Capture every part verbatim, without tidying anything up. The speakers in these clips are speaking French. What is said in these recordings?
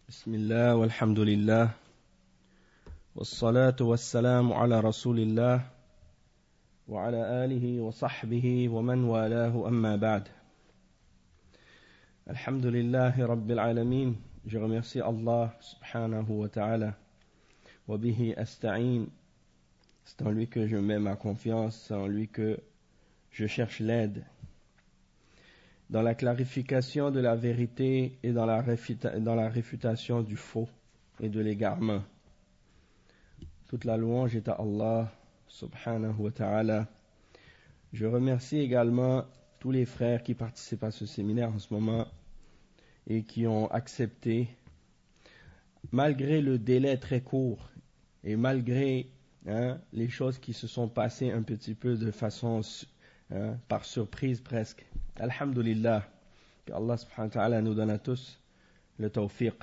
بسم الله والحمد لله والصلاة والسلام على رسول الله وعلى آله وصحبه ومن والاه أما بعد. Alhamdulillahi Rabbil Alamin. Je remercie Allah subhanahu wa ta'ala. Wa bihi asta'in. C'est en lui que je mets ma confiance, c'est en lui que je cherche l'aide. Dans la clarification de la vérité et dans la, réfuta- dans la réfutation du faux et de l'égarement. Toute la louange est à Allah subhanahu wa ta'ala. Je remercie également tous les frères qui participent à ce séminaire en ce moment et qui ont accepté, malgré le délai très court et malgré hein, les choses qui se sont passées un petit peu de façon hein, par surprise presque. Alhamdulillah, que Allah subhanahu wa ta'ala nous donne à tous le tawfiq.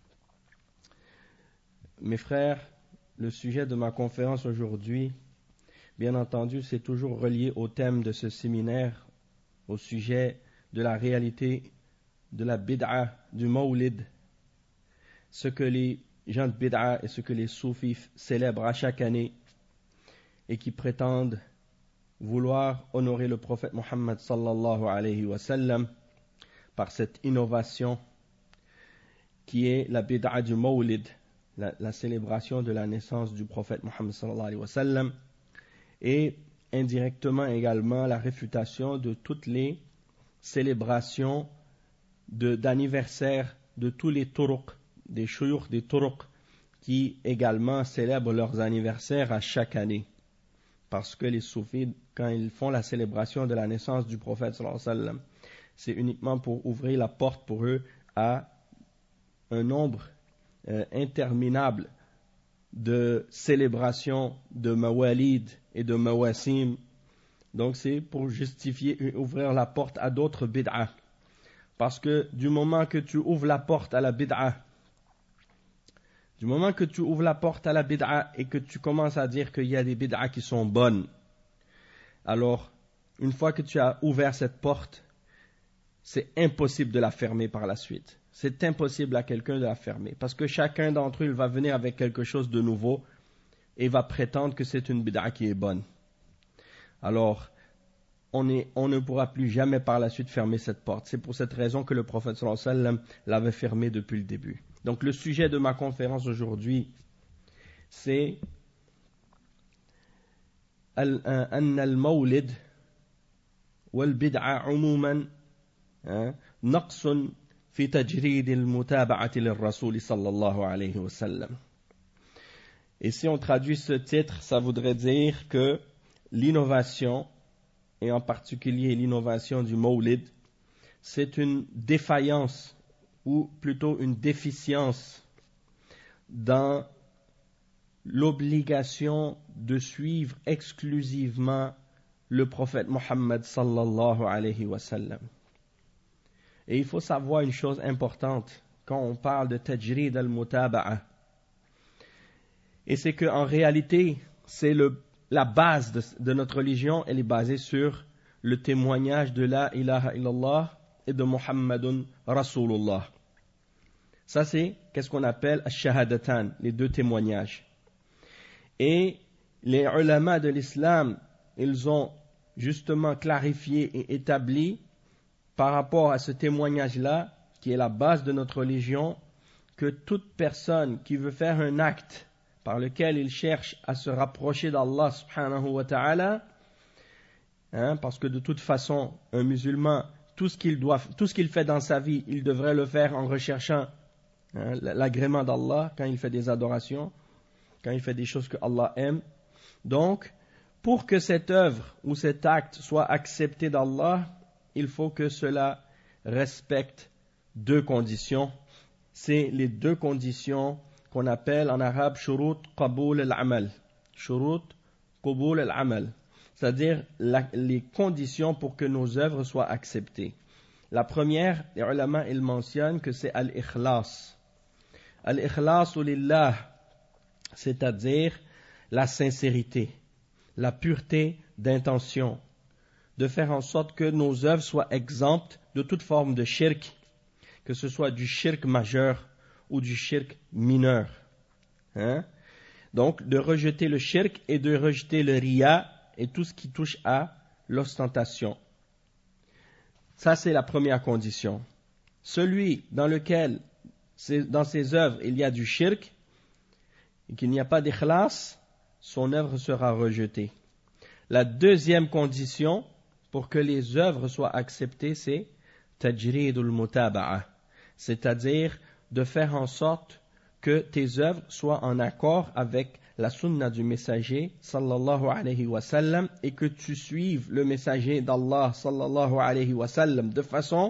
Mes frères, le sujet de ma conférence aujourd'hui, bien entendu, c'est toujours relié au thème de ce séminaire, au sujet de la réalité de la bid'a, du mawlid, ce que les gens de bid'a et ce que les soufis célèbrent à chaque année et qui prétendent vouloir honorer le prophète Muhammad sallallahu alayhi wa sallam par cette innovation qui est la bid'a du mawlid, la, la célébration de la naissance du prophète Muhammad sallallahu alayhi wa sallam, et indirectement également la réfutation de toutes les célébrations de, d'anniversaire de tous les turuq, des shuyukh, des turuq qui également célèbrent leurs anniversaires à chaque année. Parce que les soufis, quand ils font la célébration de la naissance du prophète sallallahu alayhi wa sallam, c'est uniquement pour ouvrir la porte pour eux à un nombre euh, interminable de célébrations de mawalid et de mawasim. Donc c'est pour justifier et ouvrir la porte à d'autres bid'a. Parce que du moment que tu ouvres la porte à la bid'a, du moment que tu ouvres la porte à la bid'a et que tu commences à dire qu'il y a des bid'a qui sont bonnes, alors une fois que tu as ouvert cette porte, c'est impossible de la fermer par la suite. C'est impossible à quelqu'un de la fermer. Parce que chacun d'entre eux, il va venir avec quelque chose de nouveau et va prétendre que c'est une bid'a qui est bonne. Alors, on, est, on ne pourra plus jamais par la suite fermer cette porte. C'est pour cette raison que le prophète sallallahu alayhi wa sallam l'avait fermée depuis le début. Donc le sujet de ma conférence aujourd'hui, c'est أن المولد والبدعة عموما نقص في تجريد المتابعة للرسول صلى الله عليه وسلم. Et si on traduit ce titre, ça voudrait dire que l'innovation, et en particulier l'innovation du mawlid, c'est une défaillance ou plutôt une déficience dans l'obligation de suivre exclusivement le prophète Muhammad sallallahu alayhi wa sallam. Et il faut savoir une chose importante quand on parle de tajrid al-mutaba'a. Et c'est qu'en réalité, c'est le, la base de, de notre religion, elle est basée sur le témoignage de la ilaha illallah et de Muhammadun Rasulullah. Ça, c'est qu'est-ce qu'on appelle ash-shahadatan, les deux témoignages. Et les ulama de l'islam, ils ont justement clarifié et établi par rapport à ce témoignage-là, qui est la base de notre religion, que toute personne qui veut faire un acte par lequel il cherche à se rapprocher d'Allah subhanahu wa ta'ala, hein, parce que de toute façon, un musulman, tout ce qu'il doit, tout ce qu'il fait dans sa vie, il devrait le faire en recherchant hein, l'agrément d'Allah quand il fait des adorations, quand il fait des choses que Allah aime. Donc, pour que cette œuvre ou cet acte soit accepté d'Allah, il faut que cela respecte deux conditions. C'est les deux conditions qu'on appelle en arabe shurut qaboul al-amal. Shurut qaboul al-amal. C'est-à-dire la, les conditions pour que nos œuvres soient acceptées. La première, les ulama, ils mentionnent que c'est al-ikhlas. Al-ikhlas lillah, c'est-à-dire la sincérité, la pureté d'intention, de faire en sorte que nos œuvres soient exemptes de toute forme de shirk, que ce soit du shirk majeur ou du shirk mineur. Hein? Donc, de rejeter le shirk et de rejeter le riya et tout ce qui touche à l'ostentation. Ça, c'est la première condition. Celui dans lequel, dans ses œuvres, il y a du shirk et qu'il n'y a pas d'ikhlas, son œuvre sera rejetée. La deuxième condition pour que les œuvres soient acceptées, c'est tajridul mutaba'a, c'est-à-dire de faire en sorte que tes œuvres soient en accord avec la sunna du messager sallallahu alayhi wa sallam et que tu suives le messager d'Allah sallallahu alayhi wa sallam de façon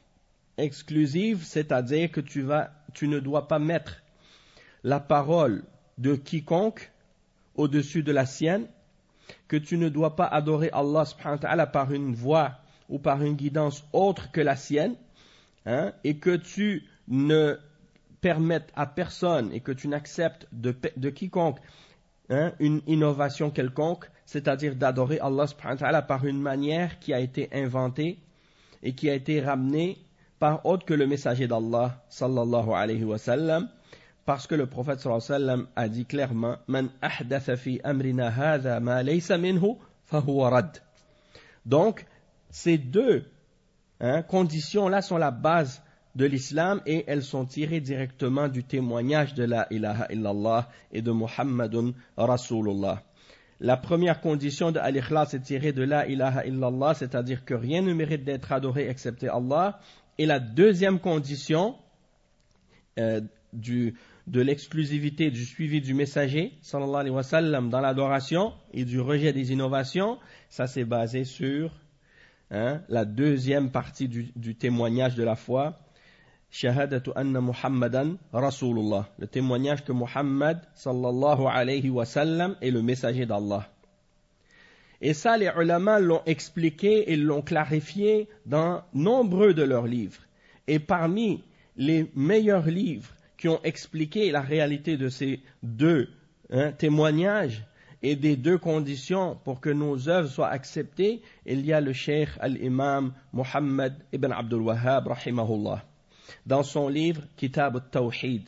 exclusive, c'est-à-dire que tu vas, tu ne dois pas mettre la parole de quiconque au-dessus de la sienne, que tu ne dois pas adorer Allah subhanahu wa ta'ala par une voie ou par une guidance autre que la sienne, hein, et que tu ne permettes à personne et que tu n'acceptes de, de quiconque hein, une innovation quelconque, c'est-à-dire d'adorer Allah subhanahu wa ta'ala par une manière qui a été inventée et qui a été ramenée par autre que le messager d'Allah sallallahu alayhi wa sallam, parce que le prophète sallallahu alayhi wa sallam a dit clairement Man ahdatha fi amrina hadha ma laysa minhu fahuwa rad. Donc ces deux hein, conditions-là sont la base de l'islam et elles sont tirées directement du témoignage de la ilaha illallah et de Muhammadun Rasulullah. La première condition de al-ikhlas est tirée de la ilaha illallah, c'est-à-dire que rien ne mérite d'être adoré excepté Allah. Et la deuxième condition euh, du, de l'exclusivité du suivi du messager sallallahu alayhi wa sallam dans l'adoration et du rejet des innovations, ça c'est basé sur hein, la deuxième partie du, du témoignage de la foi, shahadatu anna Muhammadan Rasulullah, le témoignage que Muhammad sallallahu alayhi wa sallam est le messager d'Allah. Et ça, les ulama l'ont expliqué et l'ont clarifié dans nombreux de leurs livres. Et parmi les meilleurs livres qui ont expliqué la réalité de ces deux hein, témoignages et des deux conditions pour que nos œuvres soient acceptées, il y a le cheikh al-imam Muhammad ibn Abdul Wahhab rahimahullah dans son livre Kitab al-Tawhid.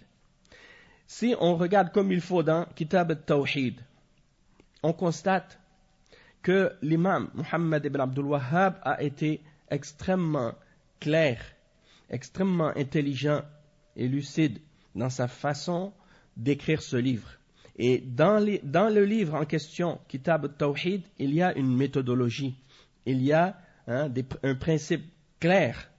Si on regarde comme il faut dans Kitab al-Tawhid, on constate que l'imam Muhammad ibn Abdul Wahhab a été extrêmement clair, extrêmement intelligent et lucide dans sa façon d'écrire ce livre. Et dans, les, dans le livre en question, Kitab al-Tawhid, il y a une méthodologie, il y a hein, des, un principe clair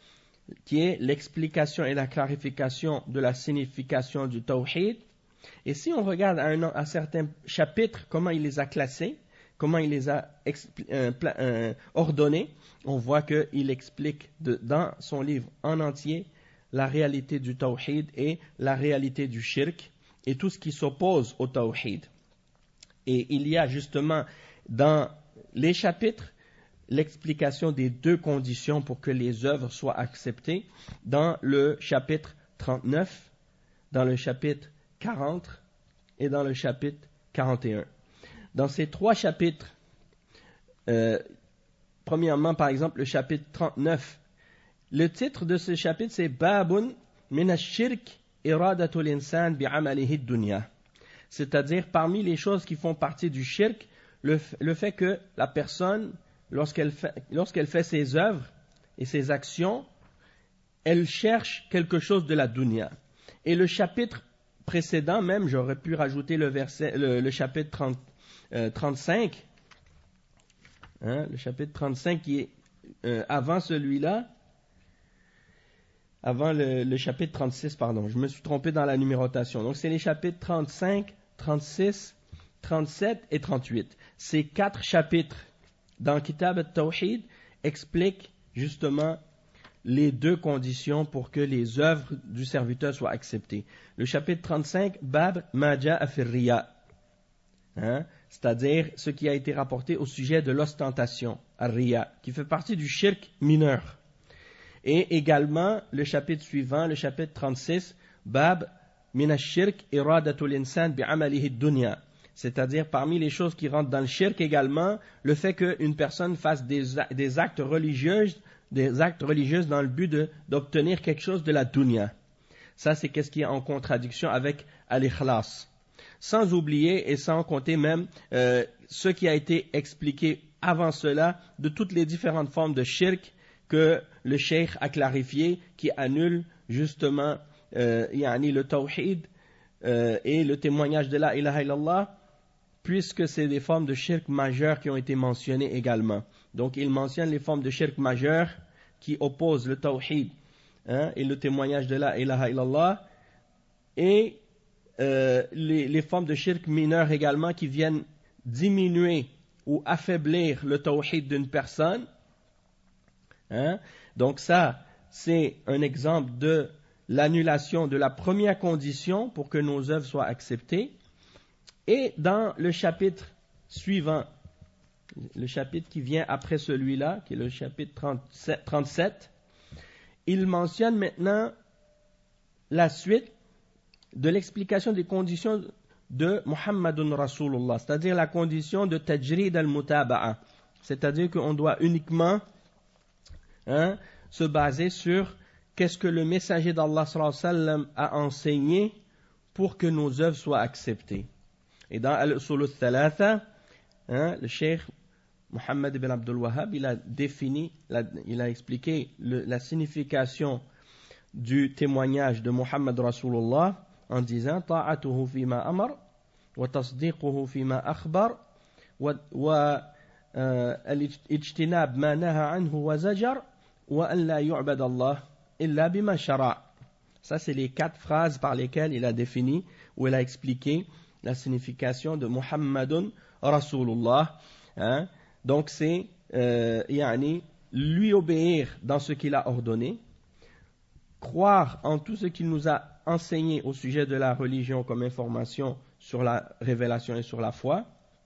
qui est l'explication et la clarification de la signification du Tawhid. Et si on regarde à, un, à certains chapitres comment il les a classés, comment il les a expli- euh, pla- euh, ordonnés, on voit qu'il explique de, dans son livre en entier la réalité du Tawhid et la réalité du Shirk et tout ce qui s'oppose au Tawhid. Et il y a justement dans les chapitres l'explication des deux conditions pour que les œuvres soient acceptées dans le chapitre trente-neuf, dans le chapitre quarante et dans le chapitre quarante et un. Dans ces trois chapitres, euh, premièrement, par exemple, le chapitre trente-neuf, le titre de ce chapitre, c'est Babun min ash-shirk iradatul insan bi'amalihi ad-dunya. C'est-à-dire, parmi les choses qui font partie du shirk, le, le fait que la personne, lorsqu'elle fait, lorsqu'elle fait ses œuvres et ses actions, elle cherche quelque chose de la dunya. Et le chapitre précédent, même, j'aurais pu rajouter le, verset, le, le chapitre trente, euh, trente-cinq, hein, le chapitre trente-cinq qui est euh, avant celui-là, avant le, le chapitre trente-six, pardon, je me suis trompé dans la numérotation. Donc c'est les chapitres trente-cinq, trente-six, trente-sept et trente-huit. Ces quatre chapitres dans Kitab al-Tawhid expliquent justement les deux conditions pour que les œuvres du serviteur soient acceptées. Le chapitre trente-cinq, Bab ma ja'a fi riya, hein, c'est-à-dire ce qui a été rapporté au sujet de l'ostentation, ar-riya, qui fait partie du shirk mineur. Et également le chapitre suivant, le chapitre trente-six, Bab min ash-shirk iradatul insan bi'amalihi ad-dunya, c'est-à-dire parmi les choses qui rentrent dans le shirk également, le fait qu'une personne fasse des, des actes religieux, des actes religieux dans le but de, d'obtenir quelque chose de la dunya. Ça, c'est qu'est-ce qui est en contradiction avec al-ikhlas. Sans oublier et sans compter même euh, ce qui a été expliqué avant cela de toutes les différentes formes de shirk que le cheikh a clarifié, qui annulent justement euh, yani le tawhid euh, et le témoignage de la ilaha illallah, puisque c'est des formes de shirk majeures qui ont été mentionnées également. Donc il mentionne les formes de shirk majeures qui opposent le tawhid hein, et le témoignage de la ilaha illallah, et euh, les, les formes de shirk mineurs également qui viennent diminuer ou affaiblir le tawhid d'une personne. Hein? Donc ça, c'est un exemple de l'annulation de la première condition pour que nos œuvres soient acceptées. Et dans le chapitre suivant, le chapitre qui vient après celui-là, qui est le chapitre trente-sept, trente-sept, il mentionne maintenant la suite de l'explication des conditions de Muhammadun Rasulullah, c'est-à-dire la condition de tajrid al-mutaba'a, c'est-à-dire qu'on doit uniquement hein, se baser sur qu'est-ce que le messager d'Allah sallallahu alayhi wa sallam a enseigné pour que nos œuvres soient acceptées. Et dans Al-Usul al-Thalatha, hein, le cheikh Muhammad ibn Abdul Wahhab, il a défini, la, il a expliqué le, la signification du témoignage de Muhammad Rasulullah en disant ta'atuhu fima amar wa tasdiquhu fima akhbar wa al-ijtinab ma naha anhu wa zajar wa an la yu'bad Allah illa bima shara'. Ça c'est les quatre phrases par lesquelles il a défini ou il a expliqué la signification de Muhammadun Rasulullah. Hein? Donc c'est euh, yani, lui obéir dans ce qu'il a ordonné, croire en tout ce qu'il nous a enseigné au sujet de la religion comme information sur la révélation et sur la foi,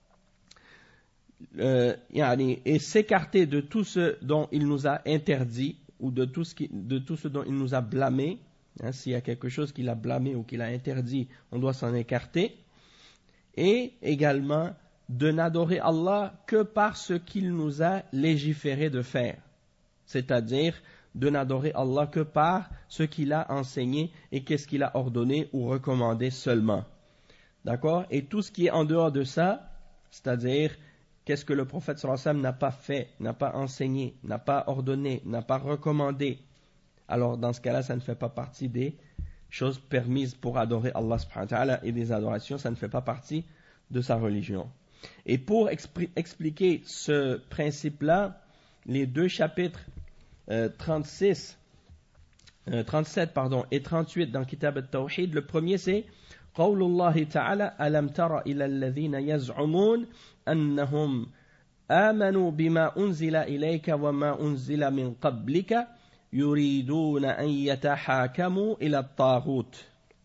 euh, yani, et s'écarter de tout ce dont il nous a interdit ou de tout ce, qui, de tout ce dont il nous a blâmé. Hein, s'il y a quelque chose qu'il a blâmé ou qu'il a interdit, on doit s'en écarter. Et également de n'adorer Allah que par ce qu'il nous a légiféré de faire, c'est-à-dire de n'adorer Allah que par ce qu'il a enseigné et qu'est-ce qu'il a ordonné ou recommandé seulement. D'accord? Et tout ce qui est en dehors de ça, c'est-à-dire qu'est-ce que le prophète sallallahu alayhi wa sallam n'a pas fait, n'a pas enseigné, n'a pas ordonné, n'a pas recommandé, alors dans ce cas-là, ça ne fait pas partie des choses permises pour adorer Allah subhanahu wa ta'ala, et des adorations, ça ne fait pas partie de sa religion. Et pour expri- expliquer ce principe-là, les deux chapitres euh, trente-six, euh, trente-sept pardon, et trente-huit dans Kitab al-Tawhid, le premier c'est قول الله تعالى ألم تر إلى الذين يزعمون أنهم آمنوا بما أنزل إليك وما أنزل من قبلك يريدون أن يتحاكموا إلى الطاغوت.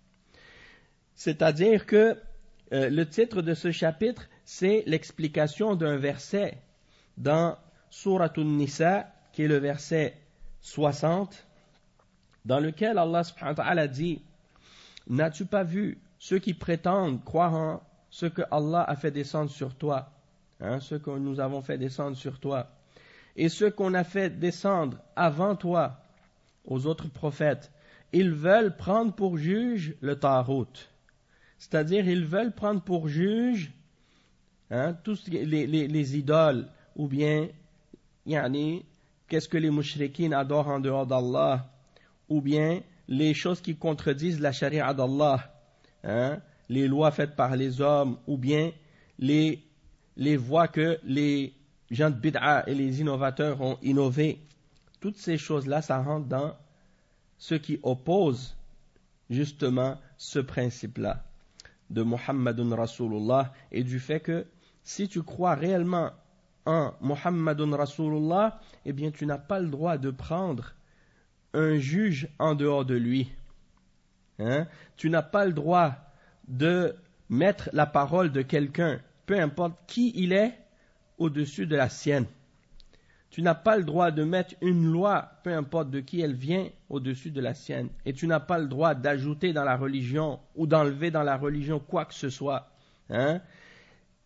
C'est-à-dire que euh, le titre de ce chapitre, c'est l'explication d'un verset dans Surat An-Nisa, qui est le verset soixante, dans lequel Allah subhanahu wa ta'ala dit: n'as-tu pas vu ceux qui prétendent croire en ce que Allah a fait descendre sur toi, hein, ce que nous avons fait descendre sur toi, et ceux qu'on a fait descendre avant toi aux autres prophètes, ils veulent prendre pour juge le Tarout. C'est-à-dire, ils veulent prendre pour juge hein, tous les, les, les idoles, ou bien, yani, qu'est-ce que les mushrikines adorent en dehors d'Allah, ou bien les choses qui contredisent la charia d'Allah, hein, les lois faites par les hommes, ou bien les, les voies que les gens de bid'a et les innovateurs ont innové. Toutes ces choses-là, ça rentre dans ce qui oppose justement ce principe-là de Muhammadun Rasulullah, et du fait que si tu crois réellement en Muhammadun Rasulullah, eh bien tu n'as pas le droit de prendre un juge en dehors de lui. Hein? Tu n'as pas le droit de mettre la parole de quelqu'un, peu importe qui il est, au-dessus de la sienne. Tu n'as pas le droit de mettre une loi, peu importe de qui elle vient, au-dessus de la sienne. Et tu n'as pas le droit d'ajouter dans la religion ou d'enlever dans la religion quoi que ce soit. Hein?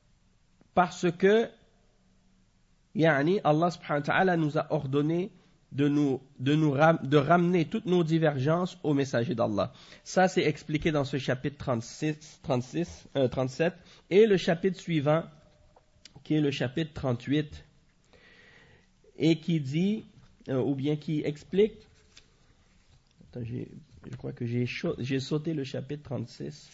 Parce que, yani, Allah subhanahu wa ta'ala nous a ordonné de nous, de nous ram, de ramener toutes nos divergences au messager d'Allah. Ça, c'est expliqué dans ce chapitre trente-six, trente-six, euh, trente-sept, et le chapitre suivant, qui est le chapitre trente-huit, et qui dit, euh, ou bien qui explique, attends, j'ai, je crois que j'ai, chaud, j'ai sauté le chapitre trente-six,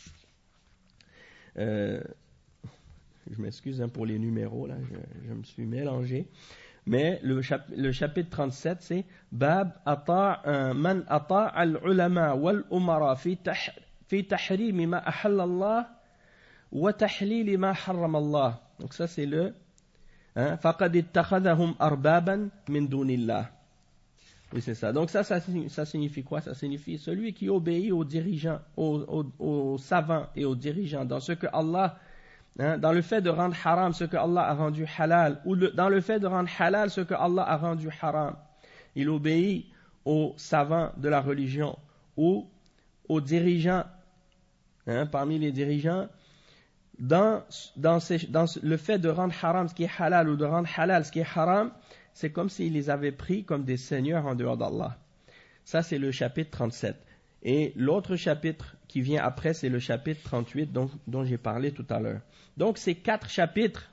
euh, je m'excuse hein, pour les numéros, là, je, je me suis mélangé. Mais le, chap, le chapitre trente-sept, c'est Bab ata man ata al-ulama wal-umara fi tahrim ma ahalla Allah wa tahlil ma harram Allah. Donc ça c'est le hein, faqad ittakhadhahum arbaban min dunillah. Oui, c'est ça. Donc ça, ça, ça signifie quoi? Ça signifie celui qui obéit aux dirigeants, aux, aux, aux savants et aux dirigeants dans ce que Allah, hein, dans le fait de rendre haram ce que Allah a rendu halal, ou le, dans le fait de rendre halal ce que Allah a rendu haram. Il obéit aux savants de la religion ou aux dirigeants, hein, parmi les dirigeants, dans, dans, ces, dans le fait de rendre haram ce qui est halal ou de rendre halal ce qui est haram. C'est comme s'il les avait pris comme des seigneurs en dehors d'Allah. Ça, c'est le chapitre trente-sept. Et l'autre chapitre qui vient après, c'est le chapitre trente-huit dont, dont j'ai parlé tout à l'heure. Donc, ces quatre chapitres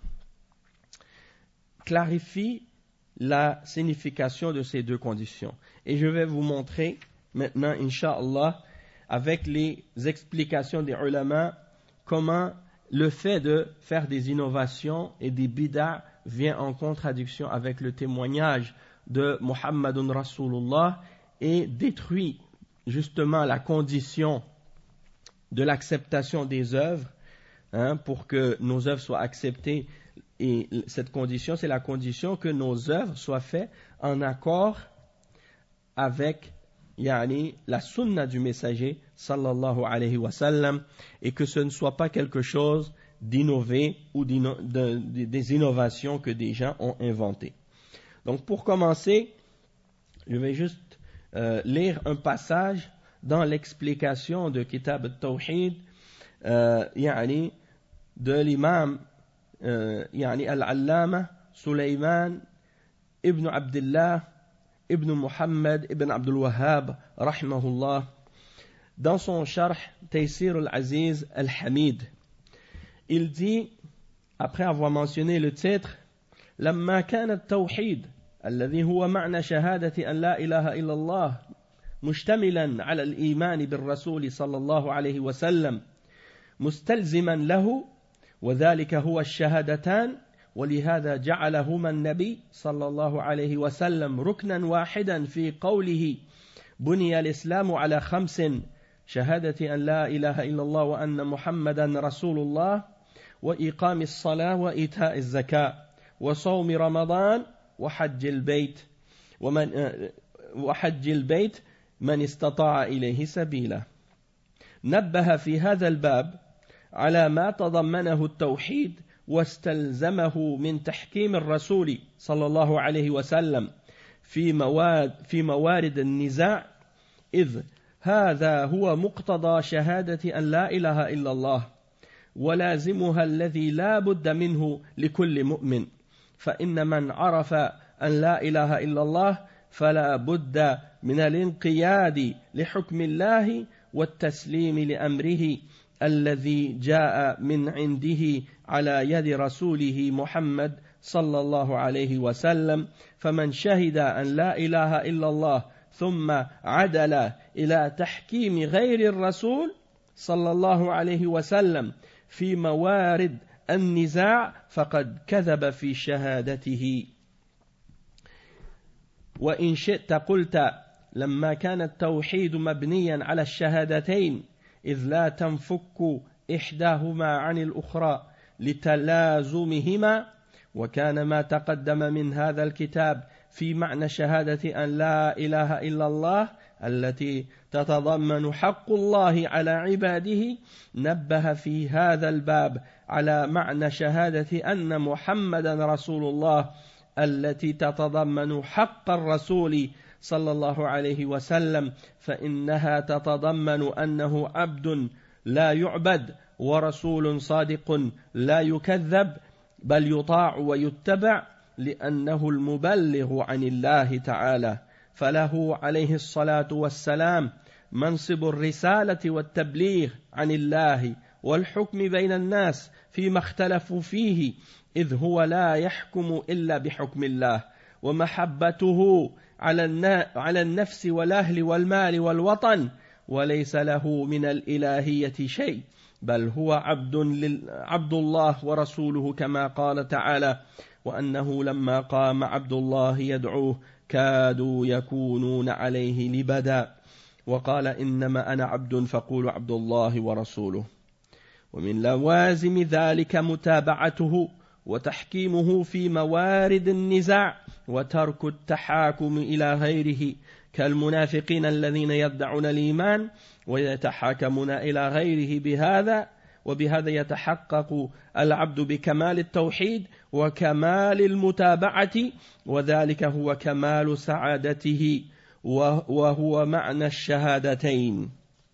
clarifient la signification de ces deux conditions. Et je vais vous montrer maintenant, Inch'Allah, avec les explications des ulama, comment le fait de faire des innovations et des bid'a vient en contradiction avec le témoignage de Muhammadun Rasulullah et détruit justement la condition de l'acceptation des œuvres, hein, pour que nos œuvres soient acceptées. Et cette condition, c'est la condition que nos œuvres soient faites en accord avec yani, la sunna du messager sallallahu alayhi wa sallam, et que ce ne soit pas quelque chose d'innover ou d'inno, de, de, des innovations que des gens ont inventées. Donc pour commencer, je vais juste euh, lire un passage dans l'explication de Kitab al-Tawhid euh, yani, de l'imam euh, yani, al-Allama Sulaiman ibn Abdullah ibn Muhammad ibn Abdul Wahhab rahimahullah dans son sharh Taysir al-Aziz al-Hamid. Il dit, après avoir mentionné le titre, لما كان التوحيد الذي هو معنى شهادة أن لا إله إلا الله مشتملا على الإيمان بالرسول صلى الله عليه وسلم مستلزما له وذلك هو الشهادتان ولهذا جعلهما النبي صلى الله عليه وسلم ركنا واحدا في قوله بني الإسلام على خمس شهادة أن لا إله إلا الله وأن محمدا رسول الله وإقام الصلاة وإيتاء الزكاة وصوم رمضان وحج البيت ومن وحج البيت من استطاع إليه سبيلا. نبه في هذا الباب على ما تضمنه التوحيد واستلزمه من تحكيم الرسول صلى الله عليه وسلم في مواد في موارد النزاع، إذ هذا هو مقتضى شهادة أن لا إله إلا الله ولازمها الذي لا بد منه لكل مؤمن، فإن من عرف أن لا إله إلا الله فلا بد من الانقياد لحكم الله والتسليم لأمره الذي جاء من عنده على يد رسوله محمد صلى الله عليه وسلم. فمن شهد أن لا إله إلا الله ثم عدل إلى تحكيم غير الرسول صلى الله عليه وسلم في موارد النزاع فقد كذب في شهادته. وإن شئت قلت لما كان التوحيد مبنيا على الشهادتين إذ لا تنفك إحداهما عن الأخرى لتلازمهما، وكان ما تقدم من هذا الكتاب في معنى شهادة أن لا إله إلا الله التي تتضمن حق الله على عباده، نبه في هذا الباب على معنى شهادة أن محمدا رسول الله التي تتضمن حق الرسول صلى الله عليه وسلم، فإنها تتضمن أنه عبد لا يعبد ورسول صادق لا يكذب بل يطاع ويتبع لأنه المبلغ عن الله تعالى فله عليه الصلاة والسلام منصب الرسالة والتبليغ عن الله والحكم بين الناس فيما اختلفوا فيه إذ هو لا يحكم إلا بحكم الله ومحبته على النفس والأهل والمال والوطن وليس له من الإلهية شيء بل هو عبد, عبد الله ورسوله كما قال تعالى وأنه لما قام عبد الله يدعوه كادوا يكونون عليه لبدا وقال إنما أنا عبد فقولوا عبد الله ورسوله ومن لوازم ذلك متابعته وتحكيمه في موارد النزاع وترك التحاكم إلى غيره كالمنافقين الذين يدعون الإيمان ويتحاكمون إلى غيره بهذا وبهذا يتحقق العبد بكمال التوحيد وكمال المتابعة وذلك هو كمال سعادته وهو معنى الشهادتين.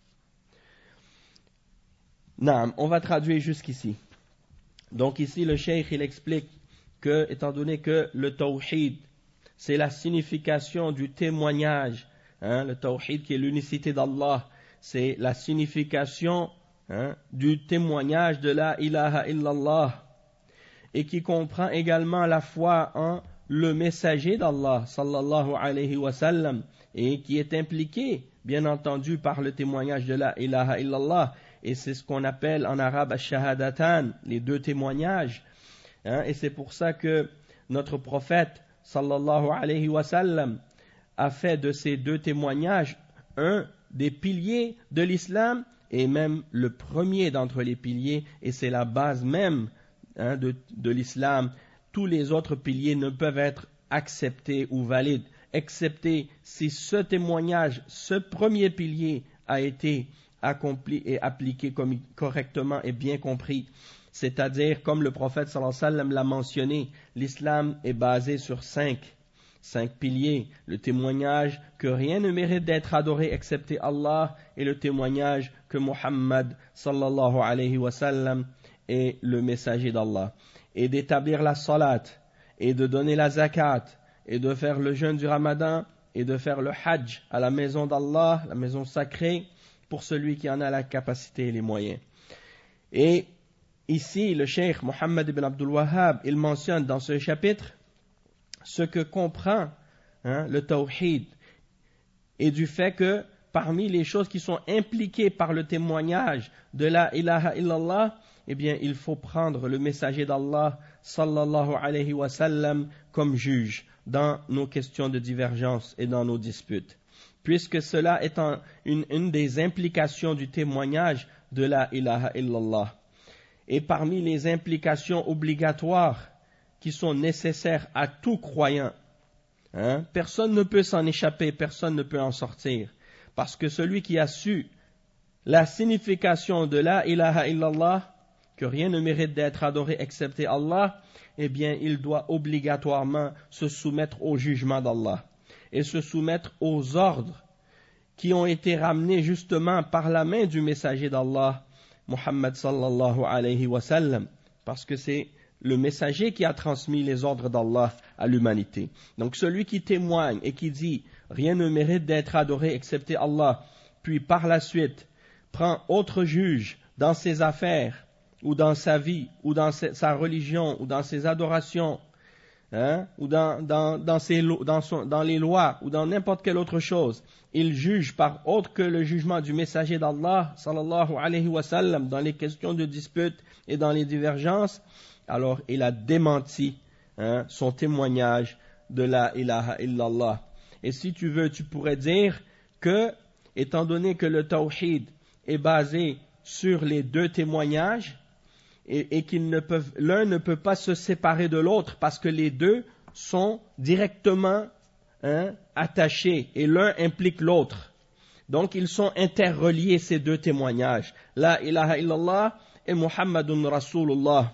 Naam, on va traduire jusqu'ici. Donc ici le cheikh il explique que étant donné que le tawhid c'est la signification du témoignage, hein, le tawhid qui est l'unicité d'Allah, c'est la signification hein, du témoignage de la ilaha illallah et qui comprend également la foi en le messager d'Allah sallallahu alayhi wa sallam et qui est impliqué bien entendu par le témoignage de la ilaha illallah et c'est ce qu'on appelle en arabe ash-shahadatan, les deux témoignages hein, et c'est pour ça que notre prophète sallallahu alayhi wa sallam a fait de ces deux témoignages un des piliers de l'islam et même le premier d'entre les piliers et c'est la base même hein, de, de l'islam. Tous les autres piliers ne peuvent être acceptés ou valides excepté si ce témoignage, ce premier pilier a été accompli et appliqué comme, correctement et bien compris. C'est-à-dire, comme le prophète sallallahu alayhi wa sallam l'a mentionné, l'islam est basé sur cinq, cinq piliers. Le témoignage que rien ne mérite d'être adoré excepté Allah et le témoignage que Muhammad sallallahu alayhi wa sallam est le messager d'Allah. Et d'établir la salat, et de donner la zakat, et de faire le jeûne du ramadan, et de faire le hajj à la maison d'Allah, la maison sacrée, pour celui qui en a la capacité et les moyens. Et ici, le cheikh Mohammed ibn Abdul Wahhab, il mentionne dans ce chapitre ce que comprend hein, le tawhid et du fait que parmi les choses qui sont impliquées par le témoignage de la ilaha illallah, eh bien, il faut prendre le messager d'Allah sallallahu alayhi wa sallam comme juge dans nos questions de divergence et dans nos disputes. Puisque cela est en, une, une des implications du témoignage de la ilaha illallah. Et parmi les implications obligatoires qui sont nécessaires à tout croyant, hein, personne ne peut s'en échapper, personne ne peut en sortir. Parce que celui qui a su la signification de la ilaha illallah, que rien ne mérite d'être adoré excepté Allah, eh bien il doit obligatoirement se soumettre au jugement d'Allah et se soumettre aux ordres qui ont été ramenés justement par la main du messager d'Allah, Muhammad sallallahu alayhi wa sallam, parce que c'est le messager qui a transmis les ordres d'Allah à l'humanité. Donc celui qui témoigne et qui dit « rien ne mérite d'être adoré excepté Allah », puis par la suite prend autre juge dans ses affaires, ou dans sa vie, ou dans sa religion, ou dans ses adorations, hein, ou dans, dans, dans, ses, dans, son, dans les lois, ou dans n'importe quelle autre chose, il juge par autre que le jugement du messager d'Allah, sallallahu alayhi wa sallam, dans les questions de dispute et dans les divergences, alors il a démenti hein, son témoignage de la ilaha illallah. Et si tu veux, tu pourrais dire que, étant donné que le tawhid est basé sur les deux témoignages, et, et qu'ils ne peuvent, l'un ne peut pas se séparer de l'autre parce que les deux sont directement hein, attachés et l'un implique l'autre. Donc ils sont interreliés ces deux témoignages, la ilaha illallah et Muhammadun Rasulullah.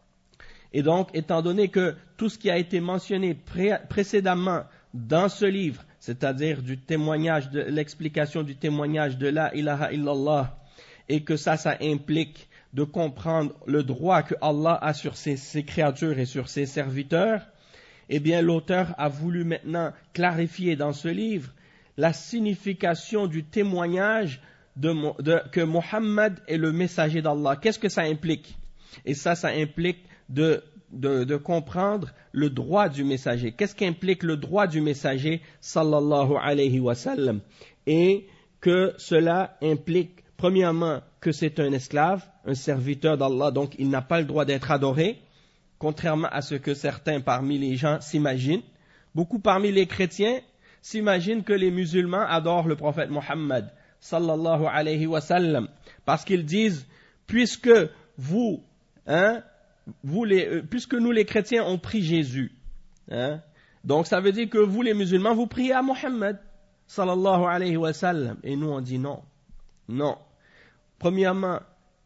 Et donc étant donné que tout ce qui a été mentionné pré- précédemment dans ce livre, c'est-à-dire du témoignage, de l'explication du témoignage de la ilaha illallah, et que ça, ça implique de comprendre le droit que Allah a sur ses, ses créatures et sur ses serviteurs, eh bien l'auteur a voulu maintenant clarifier dans ce livre la signification du témoignage de, de, que Mohammed est le messager d'Allah. Qu'est-ce que ça implique? Et ça, ça implique de, de, de comprendre le droit du messager. Qu'est-ce qu'implique le droit du messager sallallahu alayhi wa sallam? Et que cela implique, premièrement, que c'est un esclave, un serviteur d'Allah, donc il n'a pas le droit d'être adoré, contrairement à ce que certains parmi les gens s'imaginent. Beaucoup parmi les chrétiens s'imaginent que les musulmans adorent le prophète Mohammed sallallahu alayhi wa sallam, parce qu'ils disent, puisque vous, hein, vous les, euh, puisque nous les chrétiens on prie Jésus, hein, donc ça veut dire que vous les musulmans vous priez à Mohammed sallallahu alayhi wa sallam, et nous on dit non, non. Premièrement,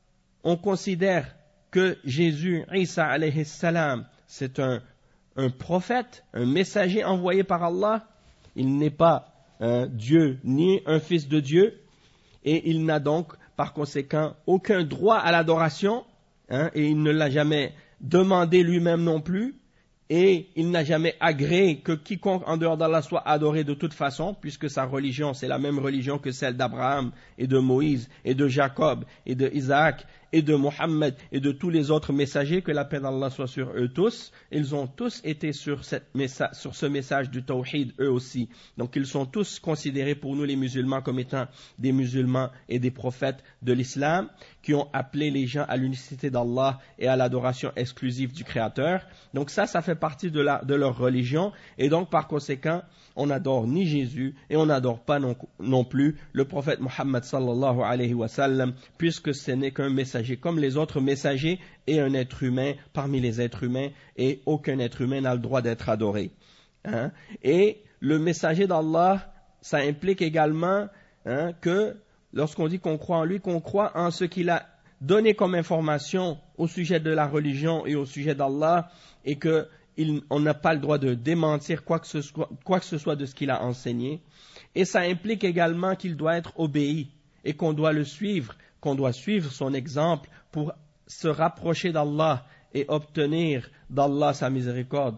on considère que Jésus, Isa alayhi salam, c'est un, un prophète, un messager envoyé par Allah. Il n'est pas un Dieu ni un fils de Dieu, et il n'a donc par conséquent aucun droit à l'adoration, hein, et il ne l'a jamais demandé lui-même non plus, et il n'a jamais agréé que quiconque en dehors d'Allah soit adoré de toute façon, puisque sa religion c'est la même religion que celle d'Abraham et de Moïse et de Jacob et de Isaac et de Mohammed et de tous les autres messagers, que la paix d'Allah soit sur eux tous. Ils ont tous été sur, cette messa- sur ce message du tawhid eux aussi. Donc ils sont tous considérés pour nous les musulmans comme étant des musulmans et des prophètes de l'islam qui ont appelé les gens à l'unicité d'Allah et à l'adoration exclusive du Créateur. Donc ça, ça fait partie de, la, de leur religion, et donc par conséquent, on n'adore ni Jésus et on n'adore pas non, non plus le prophète Mohammed sallallahu alayhi wa sallam, puisque ce n'est qu'un messager comme les autres messagers et un être humain parmi les êtres humains, et aucun être humain n'a le droit d'être adoré. Hein? Et le messager d'Allah, ça implique également, hein, que lorsqu'on dit qu'on croit en lui, qu'on croit en ce qu'il a donné comme information au sujet de la religion et au sujet d'Allah, et que Il, on n'a pas le droit de démentir quoi que, ce soit, quoi que ce soit de ce qu'il a enseigné. Et ça implique également qu'il doit être obéi et qu'on doit le suivre, qu'on doit suivre son exemple pour se rapprocher d'Allah et obtenir d'Allah sa miséricorde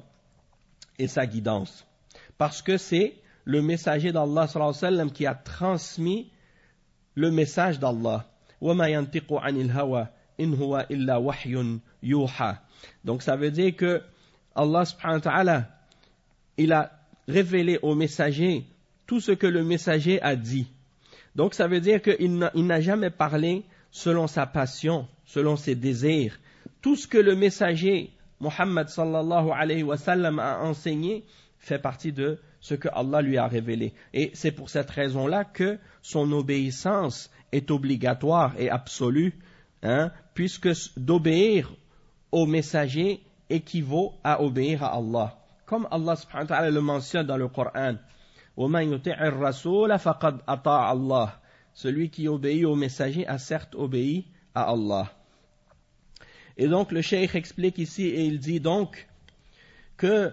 et sa guidance. Parce que c'est le messager d'Allah sallallahu alayhi wa sallam qui a transmis le message d'Allah. وَمَا يَنْتِقُ عَنِ الْهَوَى إِنْ هُوَ إِلَّا وَحْيٌ يُوحَى. Donc ça veut dire que Allah subhanahu wa ta'ala, il a révélé au messager tout ce que le messager a dit. Donc ça veut dire qu'il n'a, il n'a jamais parlé selon sa passion, selon ses désirs. Tout ce que le messager Muhammad sallallahu alayhi wa sallam a enseigné fait partie de ce que Allah lui a révélé. Et c'est pour cette raison-là que son obéissance est obligatoire et absolue, hein, puisque d'obéir au messager équivaut à obéir à Allah. Comme Allah subhanahu wa ta'ala le mentionne dans le Coran. وَمَنْ يُطِعِ الرَّسُولَ فَقَدْ أَطَاعَ اللَّهِ. Celui qui obéit au messager a certes obéi à Allah. Et donc le cheikh explique ici, et il dit donc que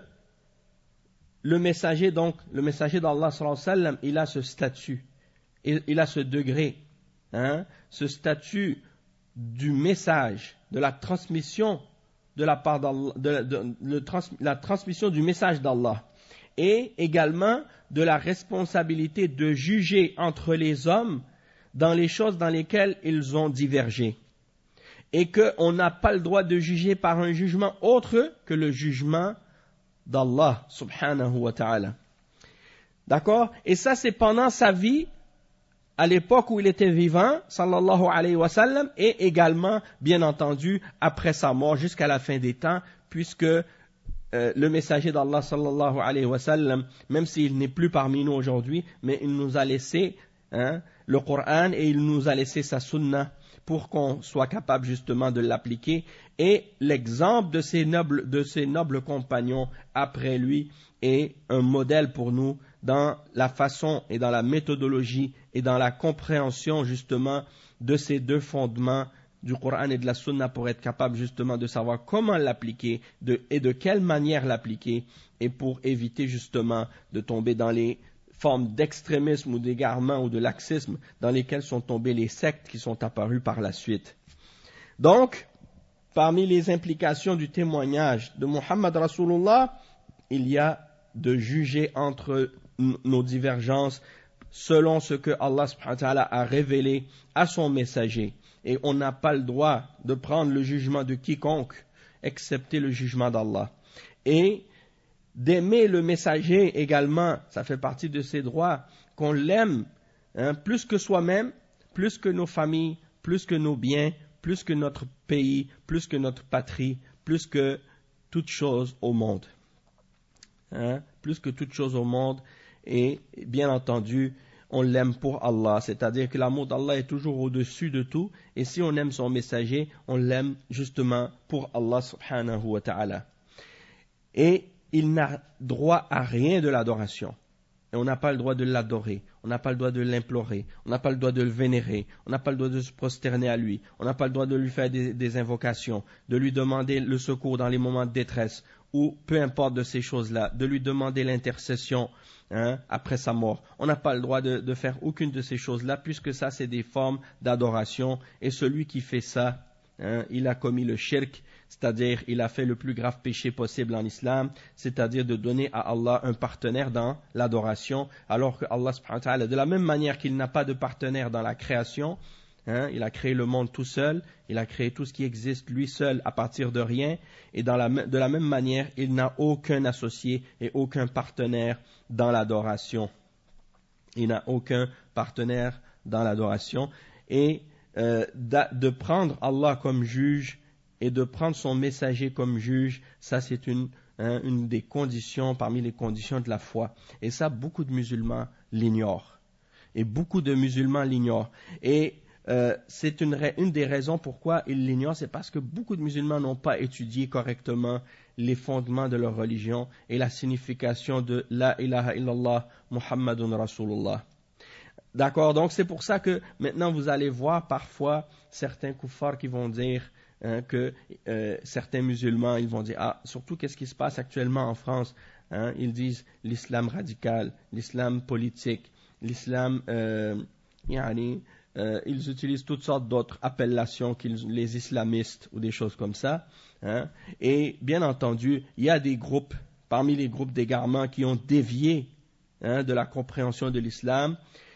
le messager, donc le messager d'Allah sallallahu alayhi wa sallam, il a ce statut, il, il a ce degré, hein, ce statut du message, de la transmission de la part d'Allah, de, de, de, de trans, la transmission du message d'Allah, et également de la responsabilité de juger entre les hommes dans les choses dans lesquelles ils ont divergé, et qu'on n'a pas le droit de juger par un jugement autre que le jugement d'Allah subhanahu wa ta'ala. D'accord? Et ça, c'est pendant sa vie, à l'époque où il était vivant, sallallahu alayhi wa sallam, et également, bien entendu, après sa mort, jusqu'à la fin des temps, puisque euh, le messager d'Allah, sallallahu alayhi wa sallam, même s'il n'est plus parmi nous aujourd'hui, mais il nous a laissé, hein, le Coran, et il nous a laissé sa sunna pour qu'on soit capable justement de l'appliquer. Et l'exemple de ces nobles, de ces nobles compagnons après lui est un modèle pour nous dans la façon et dans la méthodologie et dans la compréhension justement de ces deux fondements du Coran et de la Sunna, pour être capable justement de savoir comment l'appliquer de, et de quelle manière l'appliquer, et pour éviter justement de tomber dans les formes d'extrémisme ou d'égarement ou de laxisme dans lesquelles sont tombées les sectes qui sont apparues par la suite. Donc, parmi les implications du témoignage de Muhammad Rasulullah, il y a de juger entre nos divergences selon ce que Allah subhanahu wa ta'ala a révélé à son messager. Et on n'a pas le droit de prendre le jugement de quiconque, excepté le jugement d'Allah. Et d'aimer le messager également, ça fait partie de ses droits, qu'on l'aime hein, plus que soi-même, plus que nos familles, plus que nos biens, plus que notre pays, plus que notre patrie, plus que toute chose au monde. Hein, plus que toute chose au monde. Et bien entendu, on l'aime pour Allah, c'est-à-dire que l'amour d'Allah est toujours au-dessus de tout. Et si on aime son messager, on l'aime justement pour Allah subhanahu wa ta'ala. Et il n'a droit à rien de l'adoration. Et on n'a pas le droit de l'adorer, on n'a pas le droit de l'implorer, on n'a pas le droit de le vénérer, on n'a pas le droit de se prosterner à lui, on n'a pas le droit de lui faire des, des invocations, de lui demander le secours dans les moments de détresse, ou peu importe de ces choses-là, de lui demander l'intercession hein, après sa mort. On n'a pas le droit de, de faire aucune de ces choses-là, puisque ça c'est des formes d'adoration, et celui qui fait ça, hein, il a commis le shirk, c'est-à-dire il a fait le plus grave péché possible en islam, c'est-à-dire de donner à Allah un partenaire dans l'adoration, alors que Allah subhanahu wa ta'ala, de la même manière qu'il n'a pas de partenaire dans la création, hein, il a créé le monde tout seul, il a créé tout ce qui existe lui seul à partir de rien, et dans la, de la même manière, il n'a aucun associé et aucun partenaire dans l'adoration. Il n'a aucun partenaire dans l'adoration, et euh, de prendre Allah comme juge, et de prendre son messager comme juge, ça c'est une, hein, une des conditions, parmi les conditions de la foi. Et ça, beaucoup de musulmans l'ignorent. Et beaucoup de musulmans l'ignorent. Et euh, c'est une, une des raisons pourquoi ils l'ignorent, c'est parce que beaucoup de musulmans n'ont pas étudié correctement les fondements de leur religion et la signification de La ilaha illallah Muhammadun Rasulullah. D'accord, donc c'est pour ça que maintenant vous allez voir parfois certains kuffars qui vont dire hein, que euh, certains musulmans, ils vont dire, ah, surtout qu'est-ce qui se passe actuellement en France, hein, ils disent l'islam radical, l'islam politique, l'islam, euh, yani, euh, ils utilisent toutes sortes d'autres appellations, qu'ils, les islamistes ou des choses comme ça, hein, et bien entendu, il y a des groupes, parmi les groupes d'égarement qui ont dévié hein, de la compréhension de l'islam.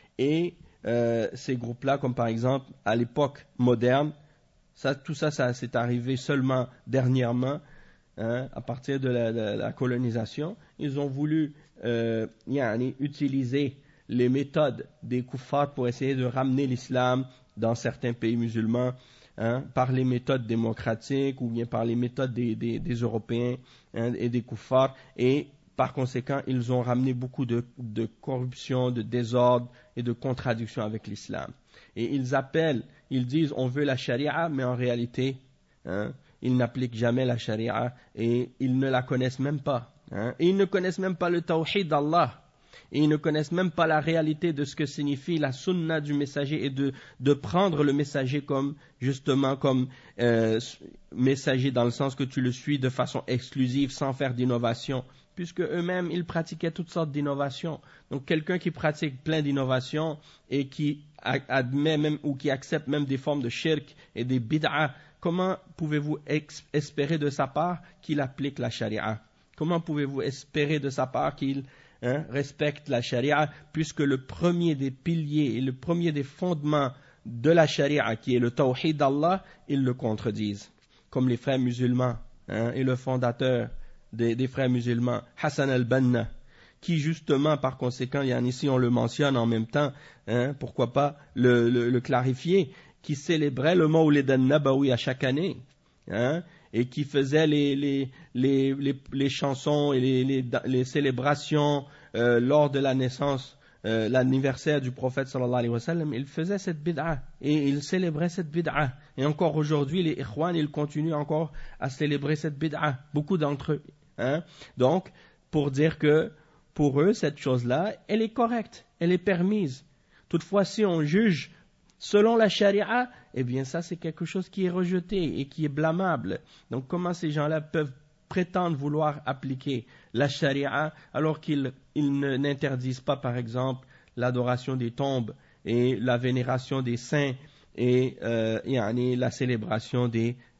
Et euh, ces groupes-là, comme par exemple à l'époque moderne, ça, tout ça, ça c'est arrivé seulement dernièrement, hein, à partir de la, de la colonisation. Ils ont voulu euh, yani, utiliser les méthodes des kuffars pour essayer de ramener l'islam dans certains pays musulmans, hein, par les méthodes démocratiques ou bien par les méthodes des, des, des Européens hein, et des kuffars. Et par conséquent, ils ont ramené beaucoup de, de corruption, de désordre et de contradiction avec l'islam. Et ils appellent, ils disent on veut la charia, mais en réalité, hein, ils n'appliquent jamais la charia et ils ne la connaissent même pas. Hein, et ils ne connaissent même pas le tawhid d'Allah. Et ils ne connaissent même pas la réalité de ce que signifie la sunna du messager et de, de prendre le messager comme, justement, comme euh, messager dans le sens que tu le suis de façon exclusive sans faire d'innovation. Puisque eux-mêmes, ils pratiquaient toutes sortes d'innovations. Donc, quelqu'un qui pratique plein d'innovations et qui admet même ou qui accepte même des formes de shirk et des bid'a, comment pouvez-vous ex- espérer de sa part qu'il applique la charia? Comment pouvez-vous espérer de sa part qu'il hein, respecte la charia, puisque le premier des piliers et le premier des fondements de la charia, qui est le tawhid d'Allah, ils le contredisent. Comme les frères musulmans hein, et le fondateur Des, des frères musulmans, Hassan al-Banna, qui justement, par conséquent, il y en ici on le mentionne en même temps, hein, pourquoi pas le, le, le clarifier, qui célébrait le Mawlid al-Nabawi à chaque année, hein, et qui faisait les, les, les, les, les chansons et les, les, les célébrations euh, lors de la naissance, euh, l'anniversaire du prophète sallallahu alayhi wa sallam, il faisait cette bid'a et il célébrait cette bid'a. Et encore aujourd'hui, les ikhwan, ils continuent encore à célébrer cette bid'a, beaucoup d'entre eux. Hein? Donc, pour dire que pour eux, cette chose-là, elle est correcte, elle est permise. Toutefois, si on juge selon la charia, eh bien ça c'est quelque chose qui est rejeté et qui est blâmable. Donc comment ces gens-là peuvent prétendre vouloir appliquer la charia alors qu'ils ils ne, n'interdisent pas par exemple l'adoration des tombes et la vénération des saints et, euh, et la célébration des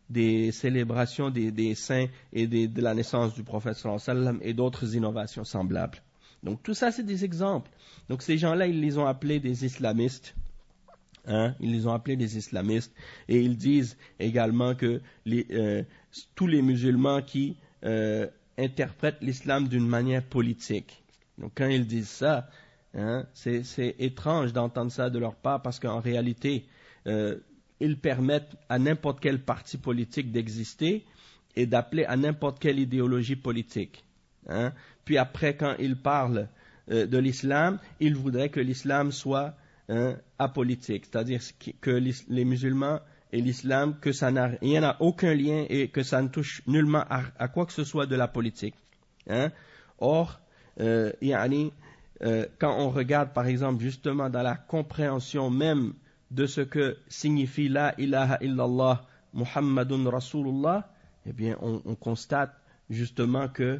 des célébrations des, des saints et des, de la naissance du prophète sallallahu alayhi wa sallam et d'autres innovations semblables. Donc tout ça, c'est des exemples. Donc ces gens-là, ils les ont appelés des islamistes. Hein, ils les ont appelés des islamistes. Et ils disent également que les, euh, tous les musulmans qui euh, interprètent l'islam d'une manière politique. Donc quand ils disent ça, hein, c'est, c'est étrange d'entendre ça de leur part parce qu'en réalité, euh, ils permettent à n'importe quel parti politique d'exister et d'appeler à n'importe quelle idéologie politique. Hein. Puis après, quand ils parlent euh, de l'islam, ils voudraient que l'islam soit hein, apolitique, c'est-à-dire que les musulmans et l'islam, que ça n'a rien, n'a aucun lien et que ça ne touche nullement à, à quoi que ce soit de la politique. Hein. Or, euh, yani, euh, quand on regarde par exemple justement dans la compréhension même de ce que signifie la ilaha illallah Muhammadun Rasulullah, eh bien on, on constate justement que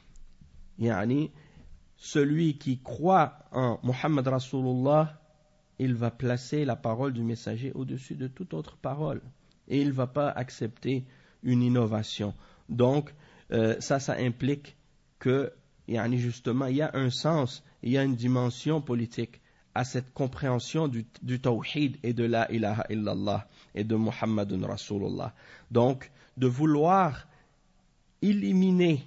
yani, celui qui croit en Muhammad Rasulullah, il va placer la parole du messager au-dessus de toute autre parole et il ne va pas accepter une innovation. Donc euh, ça, ça implique que yani, justement il y a un sens, il y a une dimension politique à cette compréhension du, du tawhid et de la ilaha illallah et de Muhammadun Rasulullah. Donc, de vouloir éliminer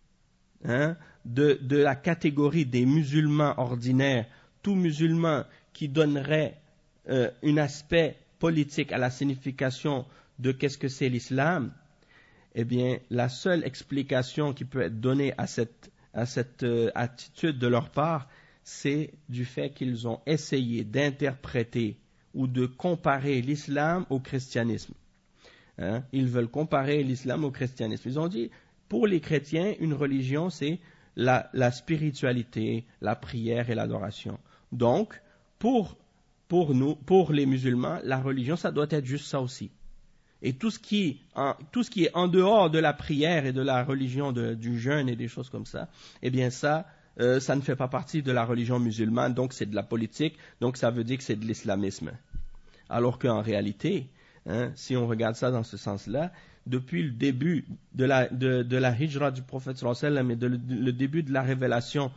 hein, de, de la catégorie des musulmans ordinaires, tout musulman qui donnerait euh, un aspect politique à la signification de qu'est-ce que c'est l'islam, eh bien, la seule explication qui peut être donnée à cette, à cette euh, attitude de leur part, c'est du fait qu'ils ont essayé d'interpréter ou de comparer l'islam au christianisme. Hein? Ils veulent comparer l'islam au christianisme. Ils ont dit, pour les chrétiens, une religion, c'est la, la spiritualité, la prière et l'adoration. Donc, pour, pour nous, pour les musulmans, la religion, ça doit être juste ça aussi. Et tout ce qui, en, tout ce qui est en dehors de la prière et de la religion, de, du jeûne et des choses comme ça, eh bien ça, Euh, ça ne fait pas partie de la religion musulmane, donc c'est de la politique, donc ça veut dire que c'est de l'islamisme. Alors qu'en réalité, hein, si on regarde ça dans ce sens-là, depuis le début de la, de, de la hijra du prophète sallallahu alayhi wa sallam et de le, le début de la révélation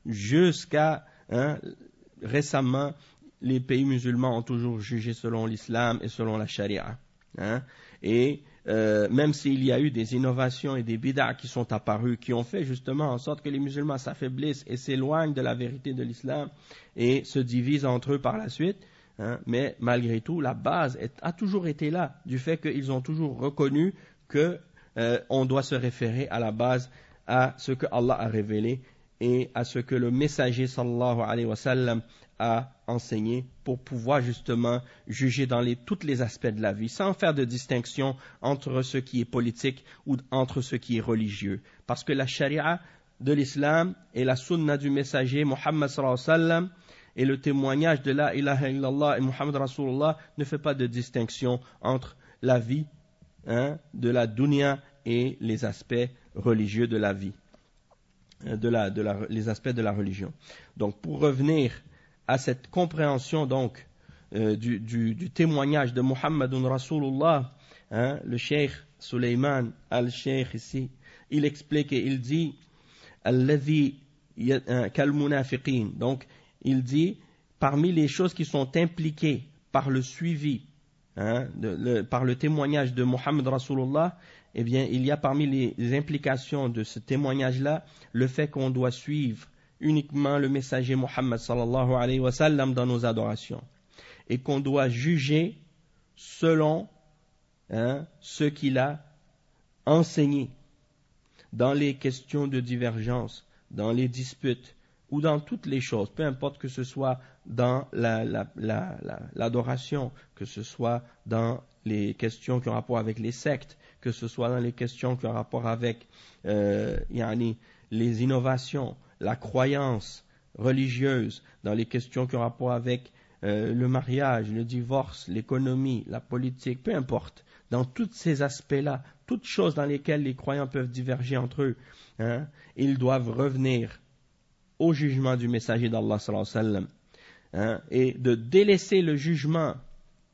jusqu'à hein, récemment, les pays musulmans ont toujours jugé selon l'islam et selon la charia. Hein, et Euh, même s'il y a eu des innovations et des bid'ah qui sont apparues, qui ont fait justement en sorte que les musulmans s'affaiblissent et s'éloignent de la vérité de l'islam et se divisent entre eux par la suite, hein, mais malgré tout, la base est, a toujours été là, du fait qu'ils ont toujours reconnu que euh, on doit se référer à la base à ce que Allah a révélé et à ce que le messager sallallahu alayhi wa sallam a enseigné pour pouvoir justement juger dans les, tous les aspects de la vie, sans faire de distinction entre ce qui est politique ou entre ce qui est religieux. Parce que la charia de l'islam et la sunna du messager Muhammad sallallahu alayhi wa sallam et le témoignage de la ilaha illallah et Muhammad Rasulullah ne fait pas de distinction entre la vie hein, de la dunya et les aspects religieux de la vie, de la, de la, les aspects de la religion. Donc pour revenir à cette compréhension donc euh, du, du, du témoignage de Muhammadun Rasulullah, hein, le cheikh Suleiman al-Cheikh ici, il explique et il dit Alladhi kal-munafiqin. Donc il dit parmi les choses qui sont impliquées par le suivi, hein, de, le, par le témoignage de Muhammad Rasulullah, eh bien il y a parmi les, les implications de ce témoignage-là le fait qu'on doit suivre uniquement le messager Muhammad sallallahu alayhi wa sallam dans nos adorations et qu'on doit juger selon hein, ce qu'il a enseigné dans les questions de divergence, dans les disputes ou dans toutes les choses, peu importe que ce soit dans la, la, la, la, l'adoration, que ce soit dans les questions qui ont rapport avec les sectes, que ce soit dans les questions qui ont rapport avec euh, yani, les innovations, la croyance religieuse, dans les questions qui ont rapport avec euh, le mariage, le divorce, l'économie, la politique, peu importe. Dans tous ces aspects-là, toutes choses dans lesquelles les croyants peuvent diverger entre eux, hein, ils doivent revenir au jugement du messager d'Allah sallallahu alayhi wa sallam, hein, et de délaisser le jugement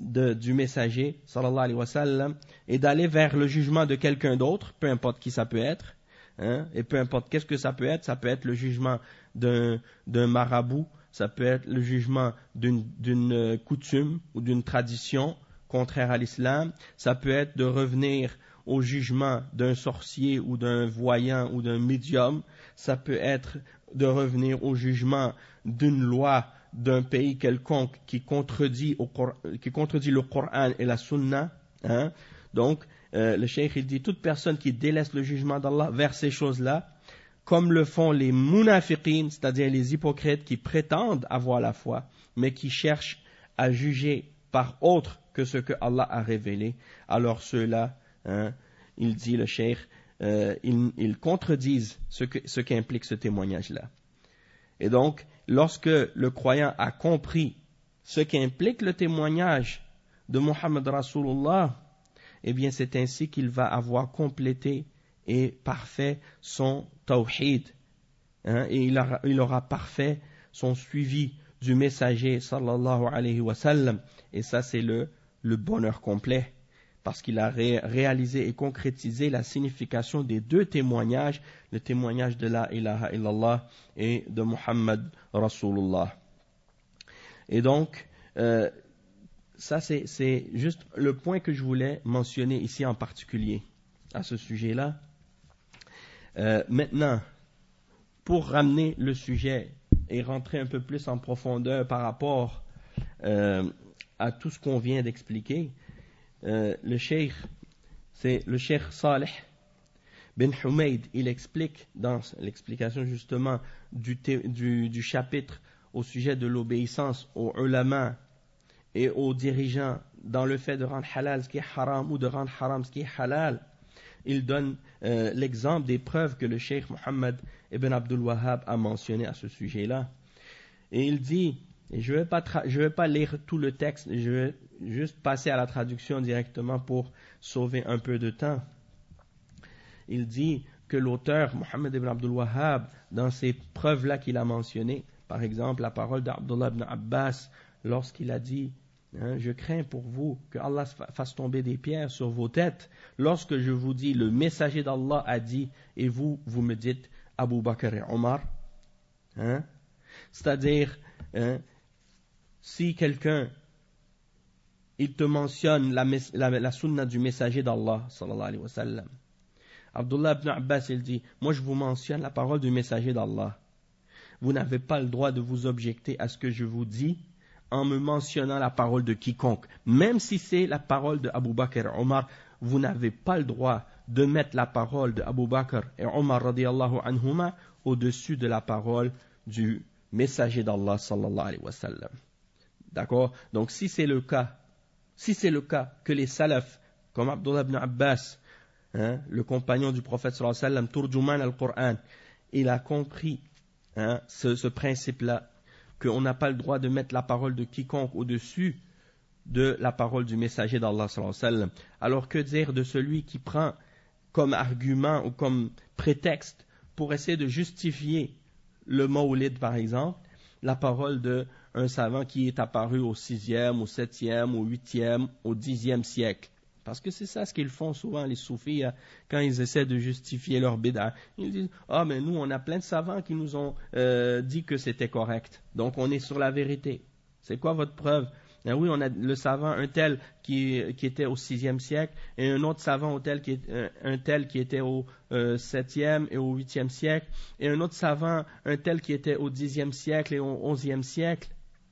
de, du messager, sallallahu alayhi wa sallam, et d'aller vers le jugement de quelqu'un d'autre, peu importe qui ça peut être, hein, et peu importe qu'est-ce que ça peut être, ça peut être le jugement d'un, d'un marabout, ça peut être le jugement d'une, d'une coutume ou d'une tradition contraire à l'islam, ça peut être de revenir au jugement d'un sorcier ou d'un voyant ou d'un médium, ça peut être de revenir au jugement d'une loi d'un pays quelconque qui contredit, au, qui contredit le Coran et la Sunna. Hein? Donc, euh, le cheikh il dit, toute personne qui délaisse le jugement d'Allah vers ces choses-là, comme le font les munafiqin, c'est-à-dire les hypocrites qui prétendent avoir la foi, mais qui cherchent à juger par autre que ce que Allah a révélé, alors ceux-là, hein, il dit le cheikh, euh, ils, ils contredisent ce, que, ce qu'implique ce témoignage-là. Et donc, lorsque le croyant a compris ce qu'implique le témoignage de Muhammad Rasulullah, eh bien c'est ainsi qu'il va avoir complété et parfait son tawhid, hein, et il aura, il aura parfait son suivi du messager sallallahu alayhi wa sallam, et ça c'est le, le bonheur complet, parce qu'il a ré, réalisé et concrétisé la signification des deux témoignages, le témoignage de la ilaha illallah et de Muhammad Rasulullah. Et donc, euh, ça c'est, c'est juste le point que je voulais mentionner ici en particulier à ce sujet-là. Euh, maintenant, pour ramener le sujet et rentrer un peu plus en profondeur par rapport euh, à tout ce qu'on vient d'expliquer, euh, le cheikh, c'est le cheikh Saleh bin Humayd, il explique dans l'explication justement du, du, du chapitre au sujet de l'obéissance aux ulama et aux dirigeants dans le fait de rendre halal ce qui est haram ou de rendre haram ce qui est halal. Il donne euh, l'exemple des preuves que le cheikh Mohammed ibn Abdul Wahhab a mentionné à ce sujet-là. Et il dit, et je ne vais pas tra- je vais pas lire tout le texte, je vais juste passer à la traduction directement pour sauver un peu de temps. Il dit que l'auteur Mohammed ibn Abdul Wahhab, dans ces preuves-là qu'il a mentionnées, par exemple la parole d'Abdullah ibn Abbas, lorsqu'il a dit, hein, je crains pour vous que Allah fasse tomber des pierres sur vos têtes, lorsque je vous dis le messager d'Allah a dit, et vous, vous me dites Abu Bakr et Omar. Hein? C'est-à-dire, hein, si quelqu'un, il te mentionne la, la, la sunna du messager d'Allah, sallallahu alayhi wa sallam, Abdullah ibn Abbas, il dit, moi je vous mentionne la parole du messager d'Allah. Vous n'avez pas le droit de vous objecter à ce que je vous dis en me mentionnant la parole de quiconque. Même si c'est la parole de Abu Bakr et Omar, vous n'avez pas le droit de mettre la parole de Abu Bakr et Omar radiyallahu anhuma au-dessus de la parole du messager d'Allah sallallahu alayhi wa sallam. D'accord? Donc si c'est le cas, si c'est le cas que les salafs, comme Abdullah ibn Abbas, hein, le compagnon du prophète sallallahu alayhi wa sallam, Turjuman al-Qur'an, il a compris hein, ce, ce principe-là, qu'on n'a pas le droit de mettre la parole de quiconque au-dessus de la parole du messager d'Allah sallallahu alayhi wa sallam. Alors que dire de celui qui prend comme argument ou comme prétexte pour essayer de justifier le Mawlid par exemple, la parole d'un savant qui est apparu au sixième, au septième, au huitième, au dixième siècle. Parce que c'est ça ce qu'ils font souvent les soufis quand ils essaient de justifier leur bid'a. Ils disent « Ah, mais nous, on a plein de savants qui nous ont euh, dit que c'était correct. Donc, on est sur la vérité. C'est quoi votre preuve ?» Ah oui, on a le savant, un tel qui, qui était au sixième siècle, et un autre savant, un tel qui, un tel qui était au euh, septième et au huitième siècle, et un autre savant, un tel qui était au dixième siècle et au onzième siècle.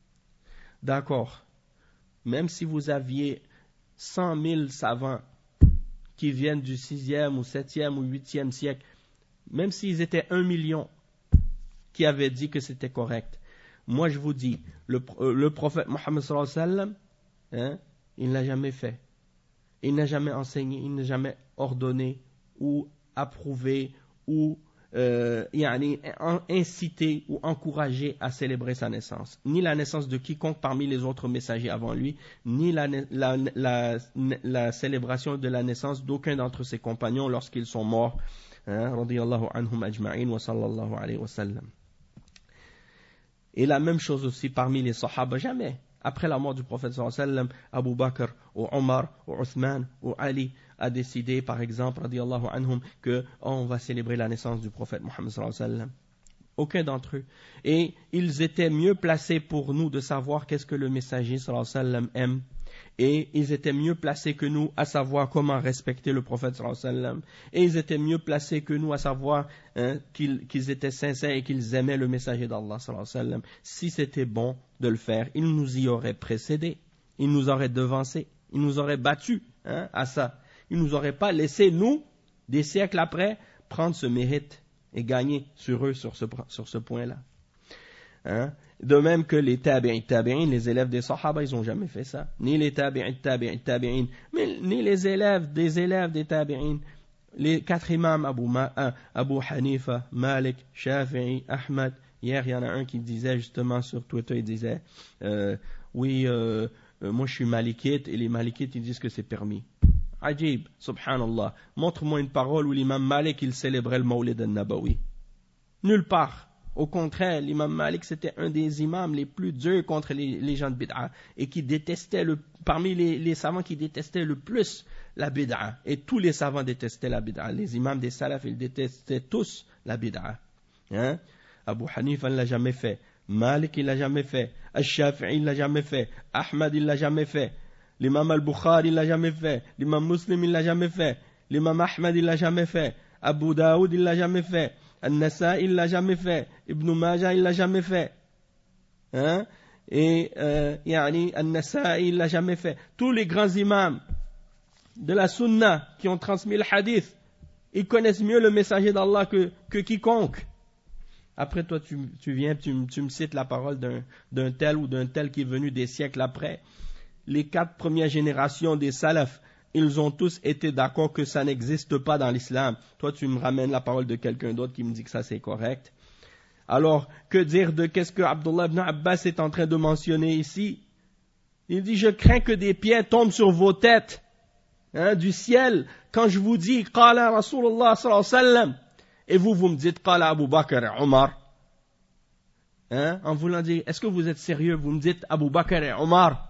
D'accord. Même si vous aviez cent mille savants qui viennent du sixième ou septième ou huitième siècle, même s'ils étaient un million qui avaient dit que c'était correct, moi je vous dis, le, le prophète Mohammed sallallahu alayhi wa sallam, hein, il n'a jamais fait, il n'a jamais enseigné, il n'a jamais ordonné ou approuvé ou euh, yani, incité ou encouragé à célébrer sa naissance, ni la naissance de quiconque parmi les autres messagers avant lui, ni la, la, la, la célébration de la naissance d'aucun d'entre ses compagnons lorsqu'ils sont morts, hein, radiyallahu anhum ajma'in wa sallallahu alayhi wa sallam. Et la même chose aussi parmi les sahaba, jamais. Après la mort du prophète sallallahu alayhi wa sallam, Abu Bakr ou Omar ou Uthman ou Ali a décidé, par exemple, radiyallahu anhum, que oh, on va célébrer la naissance du prophète Mohammed sallallahu alayhi wa sallam. Aucun d'entre eux. Et ils étaient mieux placés pour nous de savoir qu'est-ce que le messager sallallahu alayhi wa sallam aime. Et ils étaient mieux placés que nous à savoir comment respecter le prophète sallallahu alayhi wa sallam. Et ils étaient mieux placés que nous à savoir hein, qu'ils, qu'ils étaient sincères et qu'ils aimaient le messager d'Allah sallallahu alayhi wa sallam. Si c'était bon de le faire, ils nous y auraient précédés. Ils nous auraient devancés. Ils nous auraient battus hein, à ça. Ils nous auraient pas laissé, nous, des siècles après, prendre ce mérite et gagner sur eux sur ce, sur ce point-là. Hein? De même que les tabi'in, tabi'in, les élèves des sahaba, ils n'ont jamais fait ça. Ni les tabi'in, tabi'in, tabi'in, mais ni les élèves des élèves des tabi'in. Les quatre imams, Abu, Ma, Abu Hanifa, Malik, Shafi'i, Ahmad. Hier, il y en a un qui disait justement sur Twitter, il disait, euh, oui, euh, moi je suis malikite, et les malikites, ils disent que c'est permis. Ajib, subhanallah. Montre-moi une parole où l'imam Malik, il célébrait le Mawlid al-Nabawi. Nulle part. Au contraire, l'imam Malik, c'était un des imams les plus durs contre les, les gens de bid'a et qui détestait, le, parmi les, les savants qui détestaient le plus la bid'a. Et tous les savants détestaient la bid'a. Les imams des salaf, ils détestaient tous la bid'a. Hein? Abu Hanifa ne l'a jamais fait. Malik, il l'a jamais fait. Al-Shafi'i, il l'a jamais fait. Ahmad, il l'a jamais fait. L'imam al-Bukhari, il l'a jamais fait. L'imam Muslim, il l'a jamais fait. L'imam Ahmad, il l'a jamais fait. Abu Daoud, il l'a jamais fait. An-Nasa'i, il l'a jamais fait. Ibn Majah, il l'a jamais fait. Hein? Et, euh, yani, An-Nasa'i, il l'a jamais fait. Tous les grands imams de la Sunna qui ont transmis le hadith, ils connaissent mieux le messager d'Allah que, que quiconque. Après, toi, tu, tu viens, tu, tu me cites la parole d'un, d'un tel ou d'un tel qui est venu des siècles après. Les quatre premières générations des salafs, ils ont tous été d'accord que ça n'existe pas dans l'islam. Toi, tu me ramènes la parole de quelqu'un d'autre qui me dit que ça c'est correct. Alors, que dire de qu'est-ce que Abdullah ibn Abbas est en train de mentionner ici? Il dit, je crains que des pierres tombent sur vos têtes, hein, du ciel, quand je vous dis, Qala Rasulullah sallallahu alayhi wa sallam, et vous, vous me dites, Qala Abu Bakr et Omar. Hein, en voulant dire, est-ce que vous êtes sérieux? Vous me dites Abu Bakr et Omar.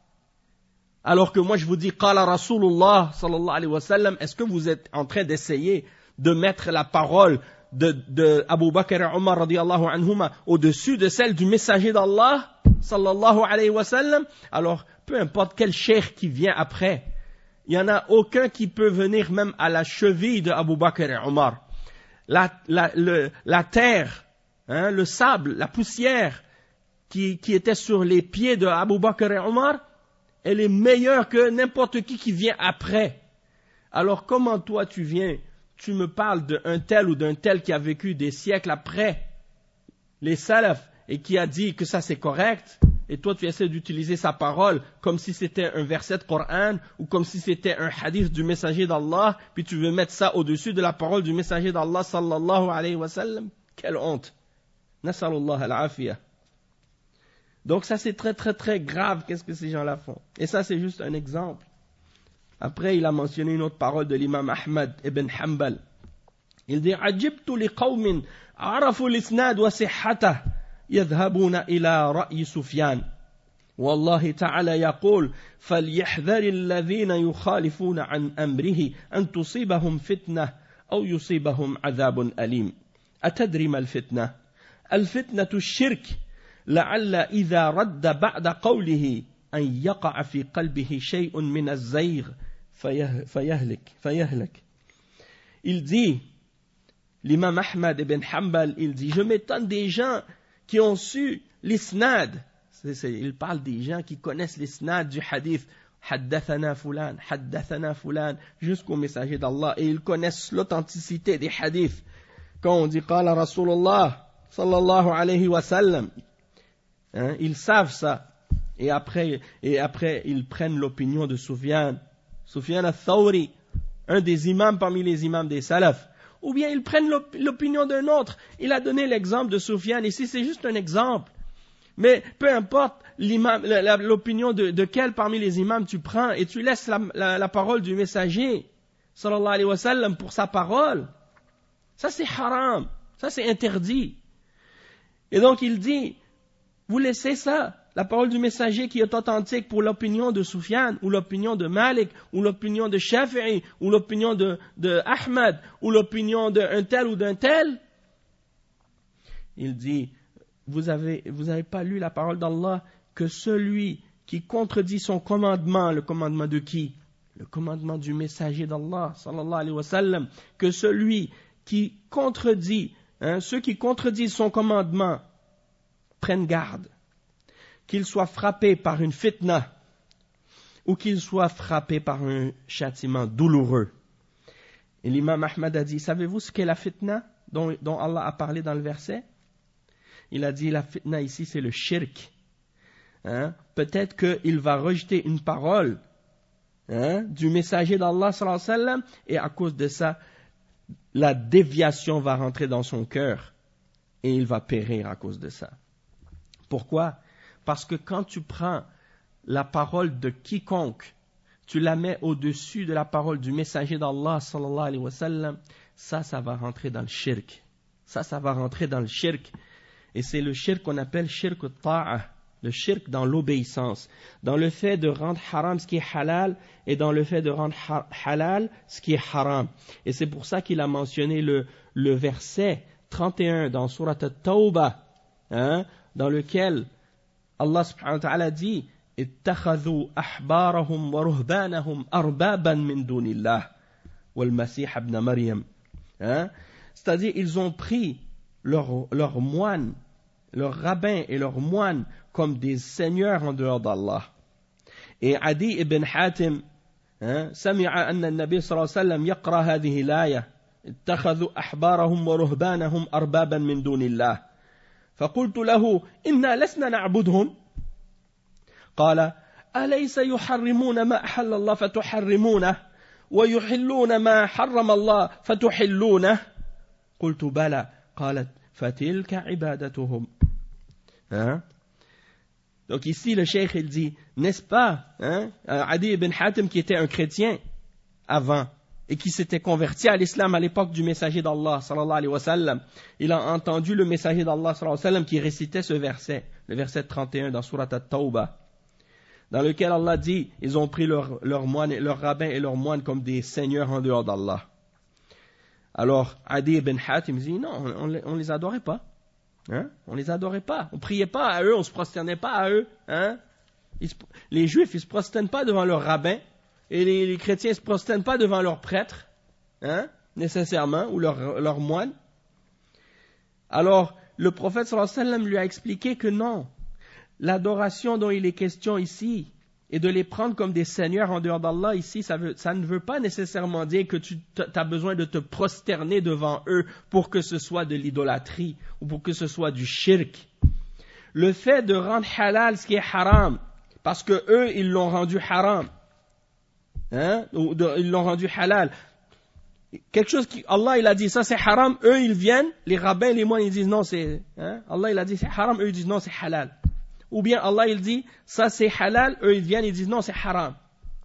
Alors que moi je vous dis Qala Rasulullah sallallahu alayhi wa sallam, est-ce que vous êtes en train d'essayer de mettre la parole de, de Abu Bakr et Omar radiyallahu anhuma au-dessus de celle du messager d'Allah sallallahu alayhi wa sallam? Alors, peu importe quel cheikh qui vient après, il n'y en a aucun qui peut venir même à la cheville de Abu Bakr et Omar. La, la, le, la terre, hein, le sable, la poussière qui, qui était sur les pieds de Abu Bakr et Omar, elle est meilleure que n'importe qui qui vient après. Alors comment toi tu viens, tu me parles d'un tel ou d'un tel qui a vécu des siècles après les salafs et qui a dit que ça c'est correct, et toi tu essaies d'utiliser sa parole comme si c'était un verset de Coran ou comme si c'était un hadith du messager d'Allah, puis tu veux mettre ça au-dessus de la parole du messager d'Allah sallallahu alayhi wa sallam. Quelle honte. Nasalullah al-afiyah. Donc ça c'est très très très grave, qu'est-ce que ces gens-là font. Et ça c'est juste un exemple. Après il a mentionné une autre parole de l'imam Ahmad ibn Hanbal. Il dit Ajibtu li qawmin arafu l'isnad wa sihhatah yadhhabuna ila ra'yi Sufyan. والله تعالى يقول فليحذر الذين يخالفون عن أمره أن تصيبهم فتنة أو يصيبهم عذاب أليم. أتدري ما الفتنة؟ الفتنة الشرك لعل إذا رد بعد قوله أن يقع في قلبه شيء من الزيغ فيهلك فيهلك. Il dit, l'imam Ahmad ibn Hanbal, il dit, je m'étonne des gens qui ont su l'isnad. C'est, c'est, il parle des gens qui connaissent l'isnad du hadith. Haddathana fulan, haddathana fulan, jusqu'au messager d'Allah. Et ils connaissent l'authenticité des hadiths. Quand on dit, Qala Rasulullah, sallallahu alayhi wa sallam, hein, ils savent ça. Et après, et après, ils prennent l'opinion de Sufyan. Sufyan al-Thawri, un des imams parmi les imams des salafs. Ou bien ils prennent l'opinion d'un autre. Il a donné l'exemple de Sufyan. Ici, c'est juste un exemple. Mais peu importe l'imam, l'opinion de, de quel parmi les imams tu prends et tu laisses la, la, la parole du messager, sallallahu alayhi wa sallam, pour sa parole. Ça, c'est haram. Ça, c'est interdit. Et donc, il dit, vous laissez ça. la parole du messager qui est authentique pour l'opinion de Soufiane, ou l'opinion de Malik, ou l'opinion de Shafi'i, ou l'opinion de, de Ahmad, ou l'opinion d'un tel ou d'un tel. Il dit, vous avez, vous avez pas lu la parole d'Allah, que celui qui contredit son commandement, le commandement de qui? Le commandement du messager d'Allah, sallallahu alayhi wa sallam, que celui qui contredit, hein, ceux qui contredisent son commandement, prennent garde, qu'il soit frappé par une fitna, ou qu'il soit frappé par un châtiment douloureux. Et l'imam Ahmad a dit, savez-vous ce qu'est la fitna dont, dont Allah a parlé dans le verset? Il a dit, la fitna ici, c'est le shirk. Hein? Peut-être qu'il va rejeter une parole, hein, du messager d'Allah, sallallahu alayhi wa sallam, et à cause de ça, la déviation va rentrer dans son cœur, et il va périr à cause de ça. Pourquoi? Parce que quand tu prends la parole de quiconque, tu la mets au-dessus de la parole du messager d'Allah, sallallahu alayhi wa sallam, ça, ça va rentrer dans le shirk. Ça, ça va rentrer dans le shirk. Et c'est le shirk qu'on appelle shirk al-ta'a, le shirk dans l'obéissance, dans le fait de rendre haram ce qui est halal, et dans le fait de rendre ha- halal ce qui est haram. Et c'est pour ça qu'il a mentionné le, le verset trente et un dans Surat At-Tawbah, hein, dans lequel Allah subhanahu wa ta'ala dit « Ittakhadhu ahbarahum wa ruhbanahum arbaban min dunillah wal masih ibn Maryam » hein? C'est-à-dire, ils ont pris leurs leur moines, leurs rabbins et leurs moines comme des seigneurs en dehors d'Allah. Et Adi ibn Hatim hein, سمع أن النبي صلى الله عليه وسلم يقرأ هذه الآية اتخذوا أحبارهم ورهبانهم أربابا من دون الله فقلت له إنا لسنا نعبدهم قال أليس يحرمون ما أحل الله فتحرمونه ويحلون ما حرم الله فتحلونه قلت بلى قالت فتلك عبادتهم hein? Donc ici le cheikh il dit, n'est-ce pas hein, Adi ibn Hatim qui était un chrétien avant et qui s'était converti à l'islam à l'époque du messager d'Allah sallallahu alayhi wa sallam, il a entendu le messager d'Allah sallallahu alayhi wa sallam qui récitait ce verset, le verset trente et un dans Surat At-Tawbah, dans lequel Allah dit, ils ont pris leurs leur moines, leurs rabbins et leurs moines comme des seigneurs en dehors d'Allah. Alors Adi ibn Hatim dit, non, on ne les adorait pas. Hein? On les adorait pas, on priait pas à eux, on se prosternait pas à eux. Hein? Ils se, les Juifs, ils se prosternent pas devant leurs rabbins, et les, les chrétiens se prosternent pas devant leurs prêtres, hein? Nécessairement, ou leurs leur moines. Alors, le prophète sallallahu alayhi wa sallam lui a expliqué que non, l'adoration dont il est question ici, et de les prendre comme des seigneurs en dehors d'Allah ici, ça, veut, ça ne veut pas nécessairement dire que tu as besoin de te prosterner devant eux pour que ce soit de l'idolâtrie ou pour que ce soit du shirk. Le fait de rendre halal ce qui est haram, parce que eux ils l'ont rendu haram, hein, ou de, ils l'ont rendu halal. Quelque chose qui, Allah il a dit ça c'est haram, eux ils viennent, les rabbins, les moines ils disent non c'est, hein, Allah il a dit c'est haram, eux ils disent non c'est halal. Ou bien Allah il dit, ça c'est halal, eux ils viennent, ils disent non c'est haram.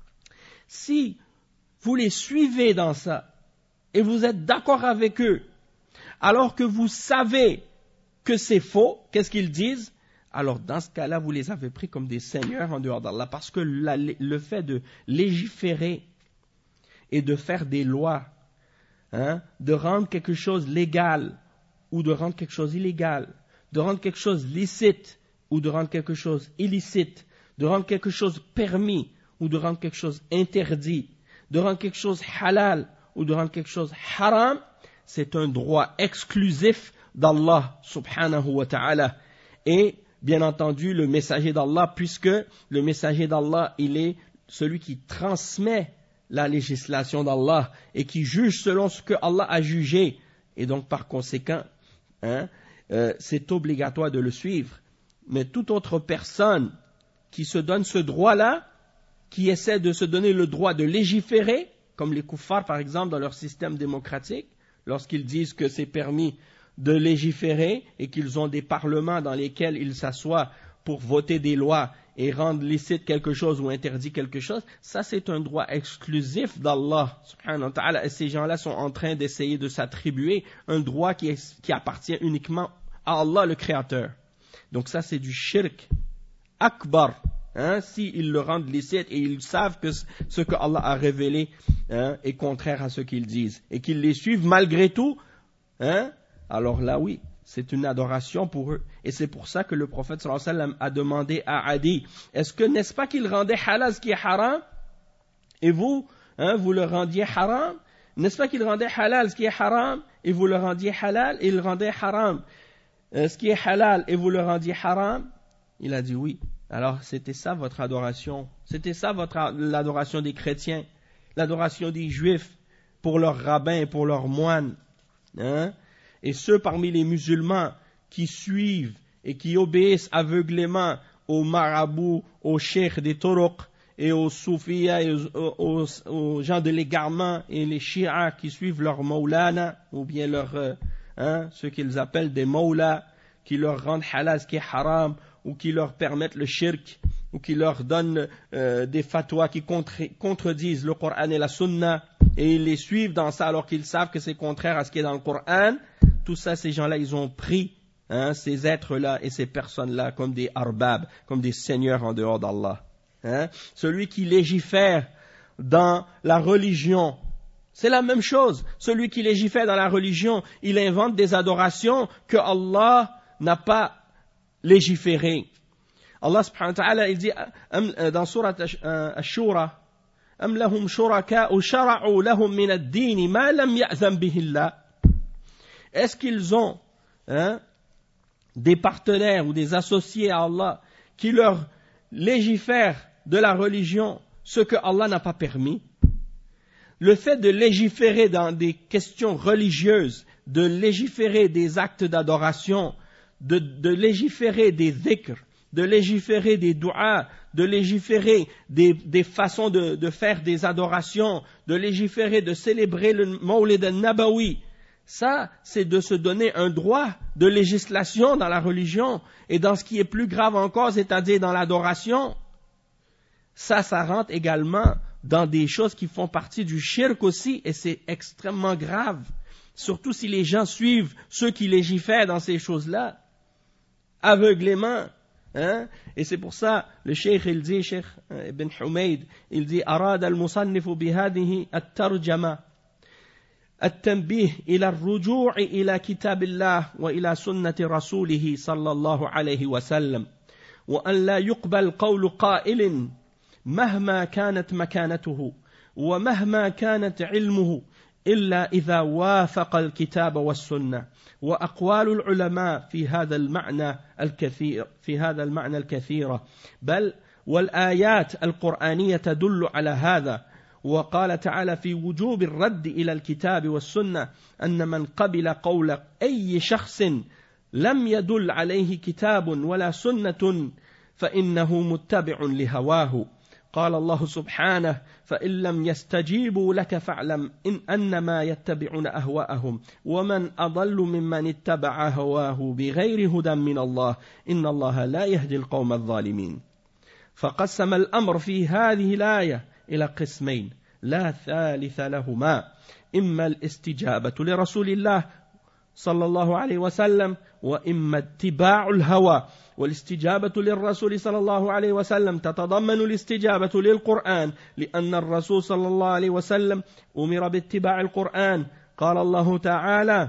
Si vous les suivez dans ça, et vous êtes d'accord avec eux, alors que vous savez que c'est faux, qu'est-ce qu'ils disent? Alors dans ce cas-là, vous les avez pris comme des seigneurs en dehors d'Allah, parce que la, le fait de légiférer et de faire des lois, hein, de rendre quelque chose légal, ou de rendre quelque chose illégal, de rendre quelque chose licite, ou de rendre quelque chose illicite, de rendre quelque chose permis, ou de rendre quelque chose interdit, de rendre quelque chose halal, ou de rendre quelque chose haram, c'est un droit exclusif d'Allah subhanahu wa ta'ala. Et bien entendu, le messager d'Allah, puisque le messager d'Allah, il est celui qui transmet la législation d'Allah et qui juge selon ce que Allah a jugé. Et donc, par conséquent, hein, euh, c'est obligatoire de le suivre. Mais toute autre personne qui se donne ce droit-là, qui essaie de se donner le droit de légiférer, comme les kuffars par exemple dans leur système démocratique, lorsqu'ils disent que c'est permis de légiférer et qu'ils ont des parlements dans lesquels ils s'assoient pour voter des lois et rendre licite quelque chose ou interdit quelque chose, ça c'est un droit exclusif d'Allah subhanahu wa ta'ala, et ces gens-là sont en train d'essayer de s'attribuer un droit qui, est, qui appartient uniquement à Allah le Créateur. Donc ça c'est du shirk akbar, hein, s'ils le rendent licite et ils savent que ce que Allah a révélé hein, est contraire à ce qu'ils disent et qu'ils les suivent malgré tout, hein, alors là oui, c'est une adoration pour eux. Et c'est pour ça que le prophète sallallahu alayhi wa sallam a demandé à Adi, est-ce que n'est-ce pas qu'il rendait halal ce qui est haram et vous, hein, vous le rendiez haram? N'est-ce pas qu'il rendait halal ce qui est haram et vous le rendiez halal et il rendait haram euh, ce qui est halal et vous le rendiez haram? Il a dit oui. Alors c'était ça votre adoration. C'était ça votre l'adoration des chrétiens, l'adoration des juifs pour leurs rabbins et pour leurs moines. Hein? Et ceux parmi les musulmans qui suivent et qui obéissent aveuglément aux marabouts, aux cheikhs des turuq et aux soufiyas et aux, aux, aux gens de l'égarement et les chiites qui suivent leurs maulana ou bien leurs, euh, hein, ceux qu'ils appellent des maulas qui leur rendent halal ce qui est haram ou qui leur permettent le shirk ou qui leur donnent euh, des fatwas qui contre, contredisent le Coran et la Sunna et ils les suivent dans ça alors qu'ils savent que c'est contraire à ce qui est dans le Coran. Tout ça, ces gens-là, ils ont pris hein, ces êtres-là et ces personnes-là comme des arbab, comme des seigneurs en dehors d'Allah. Hein? Celui qui légifère dans la religion, c'est la même chose. Celui qui légifère dans la religion, il invente des adorations que Allah n'a pas légiférées. Allah subhanahu wa ta'ala, il dit dans surat Ash-Shura, أم لهم شركاء شرعوا لهم من الدين ما لم يأذن به الله. Est-ce qu'ils ont hein, des partenaires ou des associés à Allah qui leur légifèrent de la religion ce que Allah n'a pas permis? Le fait de légiférer dans des questions religieuses, de légiférer des actes d'adoration, de, de légiférer des dhikrs, de légiférer des du'as, de légiférer des, des façons de, de faire des adorations, de légiférer, de célébrer le Mawlid al-Nabawi, ça, c'est de se donner un droit de législation dans la religion et dans ce qui est plus grave encore, c'est-à-dire dans l'adoration. Ça, ça rentre également dans des choses qui font partie du shirk aussi et c'est extrêmement grave. Surtout si les gens suivent ceux qui légifèrent dans ces choses-là, aveuglément. Hein? Et c'est pour ça, le cheikh, il dit, cheikh Ibn Humayd, il dit, أراد المصنف بهذه الترجمة التنبيه إلى الرجوع إلى كتاب الله وإلى سنة رسوله صلى الله عليه وسلم وأن لا يقبل قول قائل مهما كانت مكانته ومهما كانت علمه إلا إذا وافق الكتاب والسنة وأقوال العلماء في هذا المعنى الكثير في هذا المعنى الكثيرة بل والآيات القرآنية تدل على هذا وقال تعالى في وجوب الرد إلى الكتاب والسنة أن من قبل قول أي شخص لم يدل عليه كتاب ولا سنة فإنه متبع لهواه قال الله سبحانه فإن لم يستجيبوا لك فاعلم إن أنما يتبعون أهواءهم ومن أضل ممن اتبع هواه بغير هدى من الله إن الله لا يهدي القوم الظالمين فقسم الأمر في هذه الآية إلى قسمين لا ثالث لهما إما الاستجابة لرسول الله صلى الله عليه وسلم وإما اتباع الهوى والاستجابة للرسول صلى الله عليه وسلم تتضمن الاستجابة للقرآن لأن الرسول صلى الله عليه وسلم أمر باتباع القرآن قال الله تعالى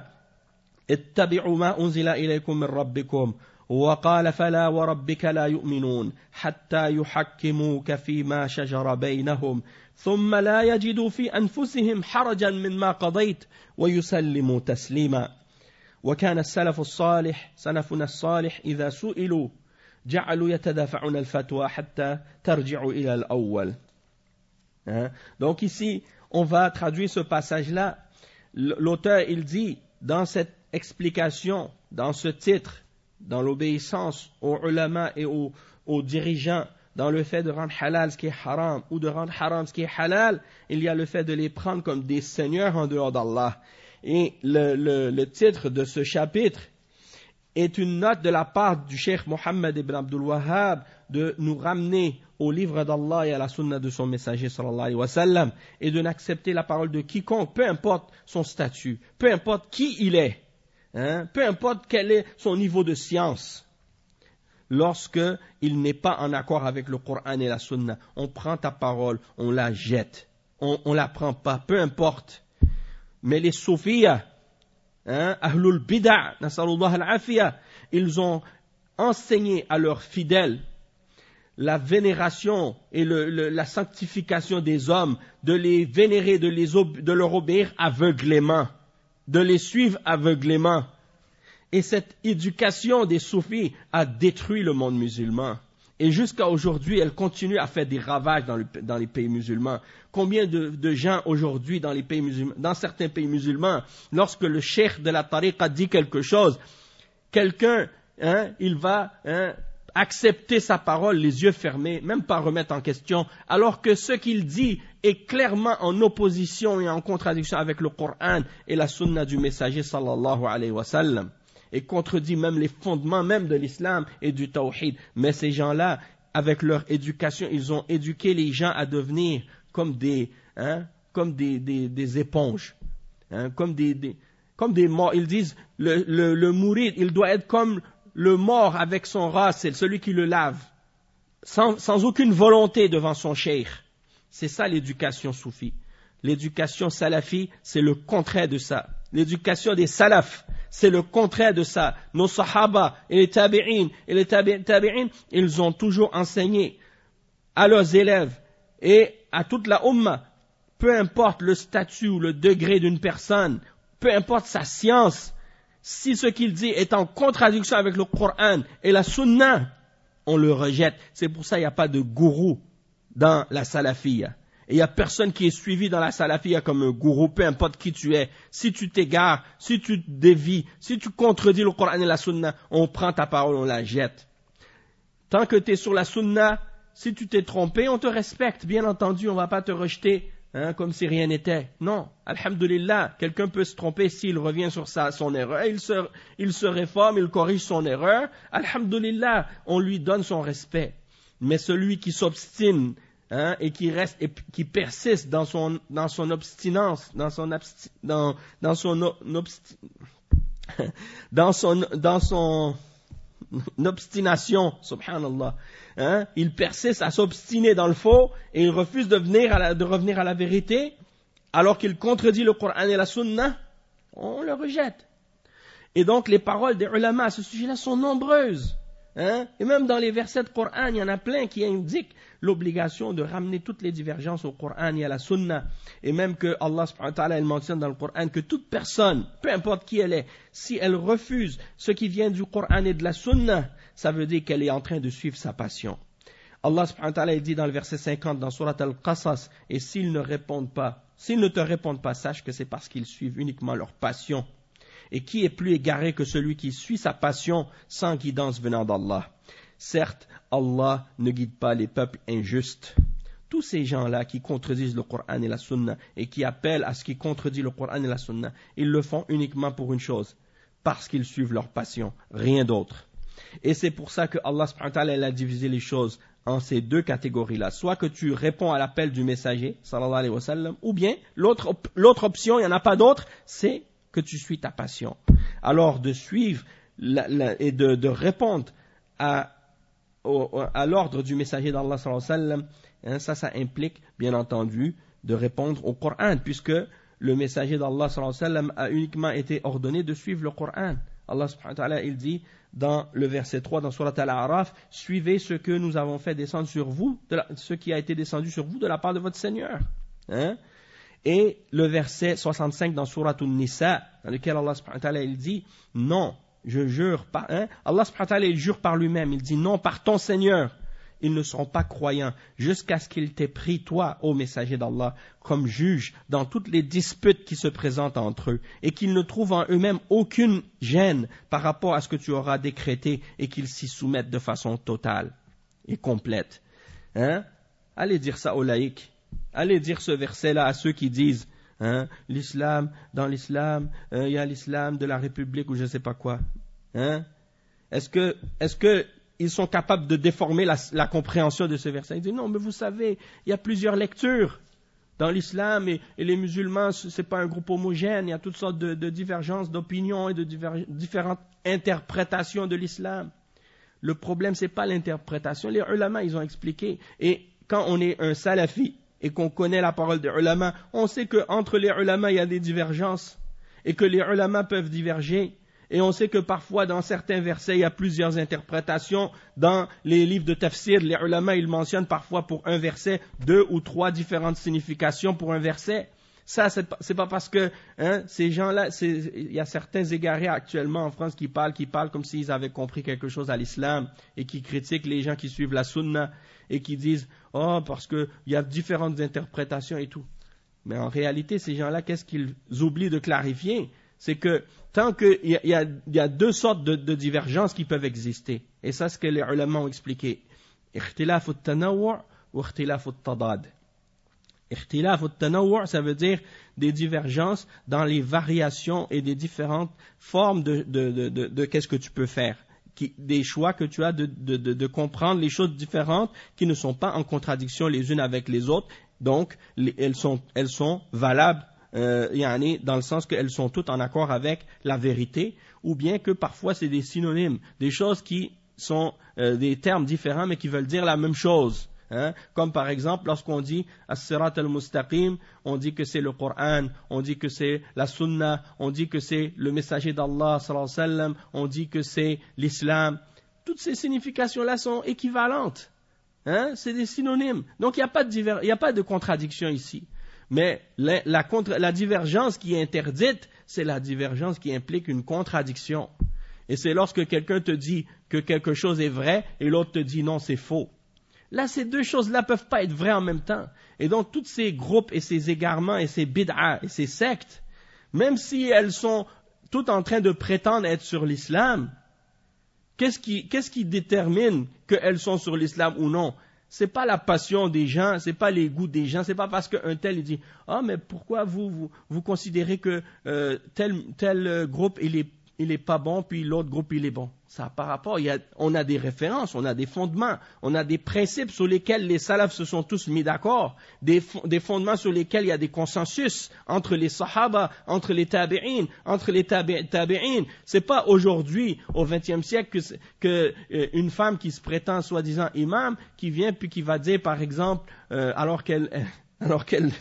اتبعوا ما أنزل إليكم من ربكم وقال فلا وربك لا يؤمنون حتى يحكموك فيما شجر بينهم ثم لا يجدوا في أنفسهم حرجا مما قضيت ويسلموا تسليما وكان السلف الصالح سلفنا الصالح إذا سئلوا جعلوا يتدافعون الفتوى حتى ترجع إلى الأول. Hein? Donc ici, on va traduire ce passage-là. L'auteur, il dit, dans cette explication, dans ce titre, dans l'obéissance aux ulama et aux, aux dirigeants, dans le fait de rendre halal ce qui est haram ou de rendre haram ce qui est halal, il y a le fait de les prendre comme des seigneurs en dehors d'Allah. Et le, le, le titre de ce chapitre est une note de la part du cheikh Mohammed ibn Abdul Wahhab de nous ramener au livre d'Allah et à la sunna de son messager sallallahu alayhi wa sallam et de n'accepter la parole de quiconque, peu importe son statut, peu importe qui il est, hein, peu importe quel est son niveau de science. lorsque il n'est pas en accord avec le Coran et la Sunna. On prend ta parole, on la jette, on ne la prend pas, peu importe. Mais les soufiyas, hein, ahlul bid'a, nasalullah al-afiyah, ils ont enseigné à leurs fidèles la vénération et le, le, la sanctification des hommes, de les vénérer, de, les ob- de leur obéir aveuglément, de les suivre aveuglément. Et cette éducation des soufis a détruit le monde musulman. Et jusqu'à aujourd'hui, elle continue à faire des ravages dans, le, dans les pays musulmans. Combien de, de gens aujourd'hui dans les pays musulmans, dans certains pays musulmans, lorsque le cheikh de la tariqa dit quelque chose, quelqu'un, hein, il va hein, accepter sa parole, les yeux fermés, même pas remettre en question, alors que ce qu'il dit est clairement en opposition et en contradiction avec le Coran et la sunna du messager sallallahu alayhi wa sallam, et contredit même les fondements même de l'islam et du tawhid. Mais ces gens-là, avec leur éducation, ils ont éduqué les gens à devenir comme des, hein, comme des, des, des éponges, hein, comme des, des, comme des morts. Ils disent, le, le, le mourid, il doit être comme le mort avec son ras, c'est celui qui le lave, sans, sans aucune volonté devant son cheikh. C'est ça l'éducation soufie. L'éducation salafi, c'est le contraire de ça. L'éducation des salafs, c'est le contraire de ça. Nos sahaba et les tabi'in, et les tabi'in, ils ont toujours enseigné à leurs élèves et à toute la umma, peu importe le statut ou le degré d'une personne, peu importe sa science, si ce qu'il dit est en contradiction avec le Coran et la Sunna, on le rejette. C'est pour ça qu'il n'y a pas de gourou dans la salafiyya. Et il n'y a personne qui est suivi dans la salafiyya comme un gourou, peu importe qui tu es. Si tu t'égares, si tu dévies, si tu contredis le Coran et la Sunna, on prend ta parole, on la jette. Tant que tu es sur la Sunna, si tu t'es trompé, on te respecte. Bien entendu, on ne va pas te rejeter. Hein, comme si rien n'était. Non, alhamdulillah, quelqu'un peut se tromper s'il revient sur sa, son erreur, il se, il se réforme, il corrige son erreur, alhamdulillah, on lui donne son respect. Mais celui qui s'obstine hein, et qui reste et qui persiste dans son, dans son obstinance, dans son absti, dans, dans son obsti, dans son dans son obstination, subhanallah. Hein, il persiste à s'obstiner dans le faux et il refuse de, venir à la, de revenir à la vérité alors qu'il contredit le Coran et la Sunna, on le rejette. Et donc les paroles des ulama à ce sujet-là sont nombreuses. Hein, et même dans les versets de Coran, il y en a plein qui indiquent l'obligation de ramener toutes les divergences au Coran et à la Sunna. Et même que Allah subhanahu wa ta'ala, il mentionne dans le Coran que toute personne, peu importe qui elle est, si elle refuse ce qui vient du Coran et de la Sunna, ça veut dire qu'elle est en train de suivre sa passion. Allah subhanahu wa ta'ala, il dit dans le verset cinquante dans Surat Al-Qasas, et s'ils ne répondent pas, s'ils ne te répondent pas, sache que c'est parce qu'ils suivent uniquement leur passion. Et qui est plus égaré que celui qui suit sa passion sans guidance venant d'Allah? Certes, Allah ne guide pas les peuples injustes. Tous ces gens-là qui contredisent le Coran et la Sunna et qui appellent à ce qui contredit le Coran et la Sunna, ils le font uniquement pour une chose, parce qu'ils suivent leur passion, rien d'autre. Et c'est pour ça que Allah subhanahu wa ta'ala a divisé les choses en ces deux catégories-là. Soit que tu réponds à l'appel du messager, sallallahu alayhi wa sallam, ou bien l'autre, op- l'autre option, il n'y en a pas d'autre, c'est que tu suis ta passion. Alors de suivre la, la, et de, de répondre à, au, à l'ordre du messager d'Allah sallallahu alayhi wa sallam, hein, ça, ça implique bien entendu de répondre au Coran, puisque le messager d'Allah sallallahu alayhi wa sallam a uniquement été ordonné de suivre le Coran. Allah subhanahu wa ta'ala, il dit dans le verset trois, dans Surat Al-A'raf, suivez ce que nous avons fait descendre sur vous, de la, ce qui a été descendu sur vous de la part de votre Seigneur. Hein? Et le verset soixante-cinq dans Surat An-Nisa, dans lequel Allah subhanahu wa ta'ala, il dit, non, je jure par, hein? Allah subhanahu wa ta'ala, il jure par lui-même, il dit, non, par ton Seigneur, ils ne seront pas croyants jusqu'à ce qu'il t'ait pris, toi, ô messager d'Allah, comme juge dans toutes les disputes qui se présentent entre eux, et qu'ils ne trouvent en eux-mêmes aucune gêne par rapport à ce que tu auras décrété, et qu'ils s'y soumettent de façon totale et complète. Hein? Allez dire ça aux laïcs. Allez dire ce verset-là à ceux qui disent hein, l'islam, dans l'islam, euh, il y a l'islam de la République ou je ne sais pas quoi. Hein? Est-ce que, est-ce que ils sont capables de déformer la, la compréhension de ce verset? Ils disent non, mais vous savez, il y a plusieurs lectures dans l'islam et, et les musulmans, ce n'est pas un groupe homogène, il y a toutes sortes de, de divergences d'opinions et de diver, différentes interprétations de l'islam. Le problème, c'est pas l'interprétation. Les ulama, ils ont expliqué. Et quand on est un salafi et qu'on connaît la parole des ulama, on sait qu'entre les ulama, il y a des divergences et que les ulama peuvent diverger. Et on sait que parfois, dans certains versets, il y a plusieurs interprétations. Dans les livres de tafsir, les ulama, ils mentionnent parfois pour un verset deux ou trois différentes significations pour un verset. Ça, c'est pas, c'est pas parce que hein, ces gens-là, c'est, il y a certains égarés actuellement en France qui parlent, qui parlent comme s'ils avaient compris quelque chose à l'islam et qui critiquent les gens qui suivent la sunna et qui disent « Oh, parce qu'il y a différentes interprétations et tout ». Mais en réalité, ces gens-là, qu'est-ce qu'ils oublient de clarifier? C'est que tant qu'il y, y, y a deux sortes de, de divergences qui peuvent exister. Et ça, c'est ce que les ulama ont expliqué. « Ikhtilaf al-tanawwu' wa ikhtilaf al-tadad ». Ikhtilaf al-tanawwu', ça veut dire des divergences dans les variations et des différentes formes de, de, de, de, de qu'est-ce que tu peux faire. Qui, des choix que tu as de, de, de, de comprendre les choses différentes qui ne sont pas en contradiction les unes avec les autres. Donc, les, elles, sont, elles sont valables euh, yani, dans le sens qu'elles sont toutes en accord avec la vérité, ou bien que parfois c'est des synonymes, des choses qui sont euh, des termes différents mais qui veulent dire la même chose. Hein? Comme par exemple, lorsqu'on dit As-Sirat al-Mustaqim, on dit que c'est le Coran, on dit que c'est la Sunna, on dit que c'est le messager d'Allah, sallallahu alayhi wa sallam, on dit que c'est l'Islam. Toutes ces significations-là sont équivalentes. Hein? C'est des synonymes. Donc il n'y a pas de diver... il n'y a pas de contradiction ici. Mais la, la, contre... la divergence qui est interdite, c'est la divergence qui implique une contradiction. Et c'est lorsque quelqu'un te dit que quelque chose est vrai et l'autre te dit non, c'est faux. Là, ces deux choses-là ne peuvent pas être vraies en même temps. Et donc, tous ces groupes et ces égarements et ces bid'a et ces sectes, même si elles sont toutes en train de prétendre être sur l'islam, qu'est-ce qui, qu'est-ce qui détermine qu'elles sont sur l'islam ou non? C'est pas la passion des gens, c'est pas les goûts des gens, c'est pas parce qu'un tel il dit « Ah, mais pourquoi vous, vous, vous considérez que euh, tel, tel groupe il est il est pas bon, puis l'autre groupe il est bon. » Ça par rapport, il y a, on a des références, on a des fondements, on a des principes sur lesquels les salafs se sont tous mis d'accord, des, des fondements sur lesquels il y a des consensus entre les sahaba, entre les tabi'in, entre les tabi, tabi'in. C'est pas aujourd'hui, au vingtième siècle, que, que euh, une femme qui se prétend soi-disant imam, qui vient puis qui va dire par exemple, euh, alors qu'elle, alors qu'elle,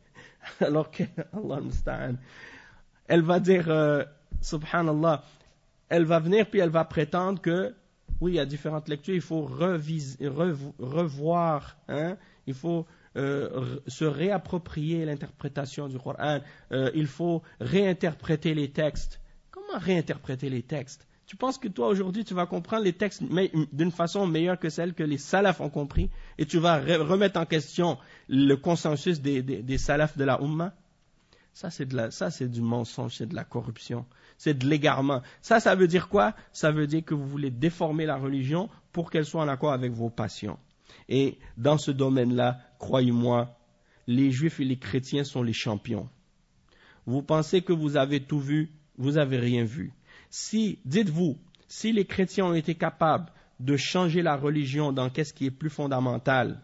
alors qu'elle, Allah al-Musta'an, elle va dire, euh, subhanallah, elle va venir puis elle va prétendre que, oui, il y a différentes lectures, il faut revis, rev, revoir, hein, il faut euh, se réapproprier l'interprétation du Coran, euh, il faut réinterpréter les textes. Comment réinterpréter les textes? Tu penses que toi aujourd'hui tu vas comprendre les textes d'une façon meilleure que celle que les salafs ont compris et tu vas re- remettre en question le consensus des, des, des salafs de la Ummah? Ça c'est, de la, ça, c'est du mensonge, c'est de la corruption, c'est de l'égarement. Ça, ça veut dire quoi? Ça veut dire que vous voulez déformer la religion pour qu'elle soit en accord avec vos passions. Et dans ce domaine-là, croyez-moi, les juifs et les chrétiens sont les champions. Vous pensez que vous avez tout vu, vous n'avez rien vu. Si, dites-vous, si les chrétiens ont été capables de changer la religion dans qu'est-ce qui est plus fondamental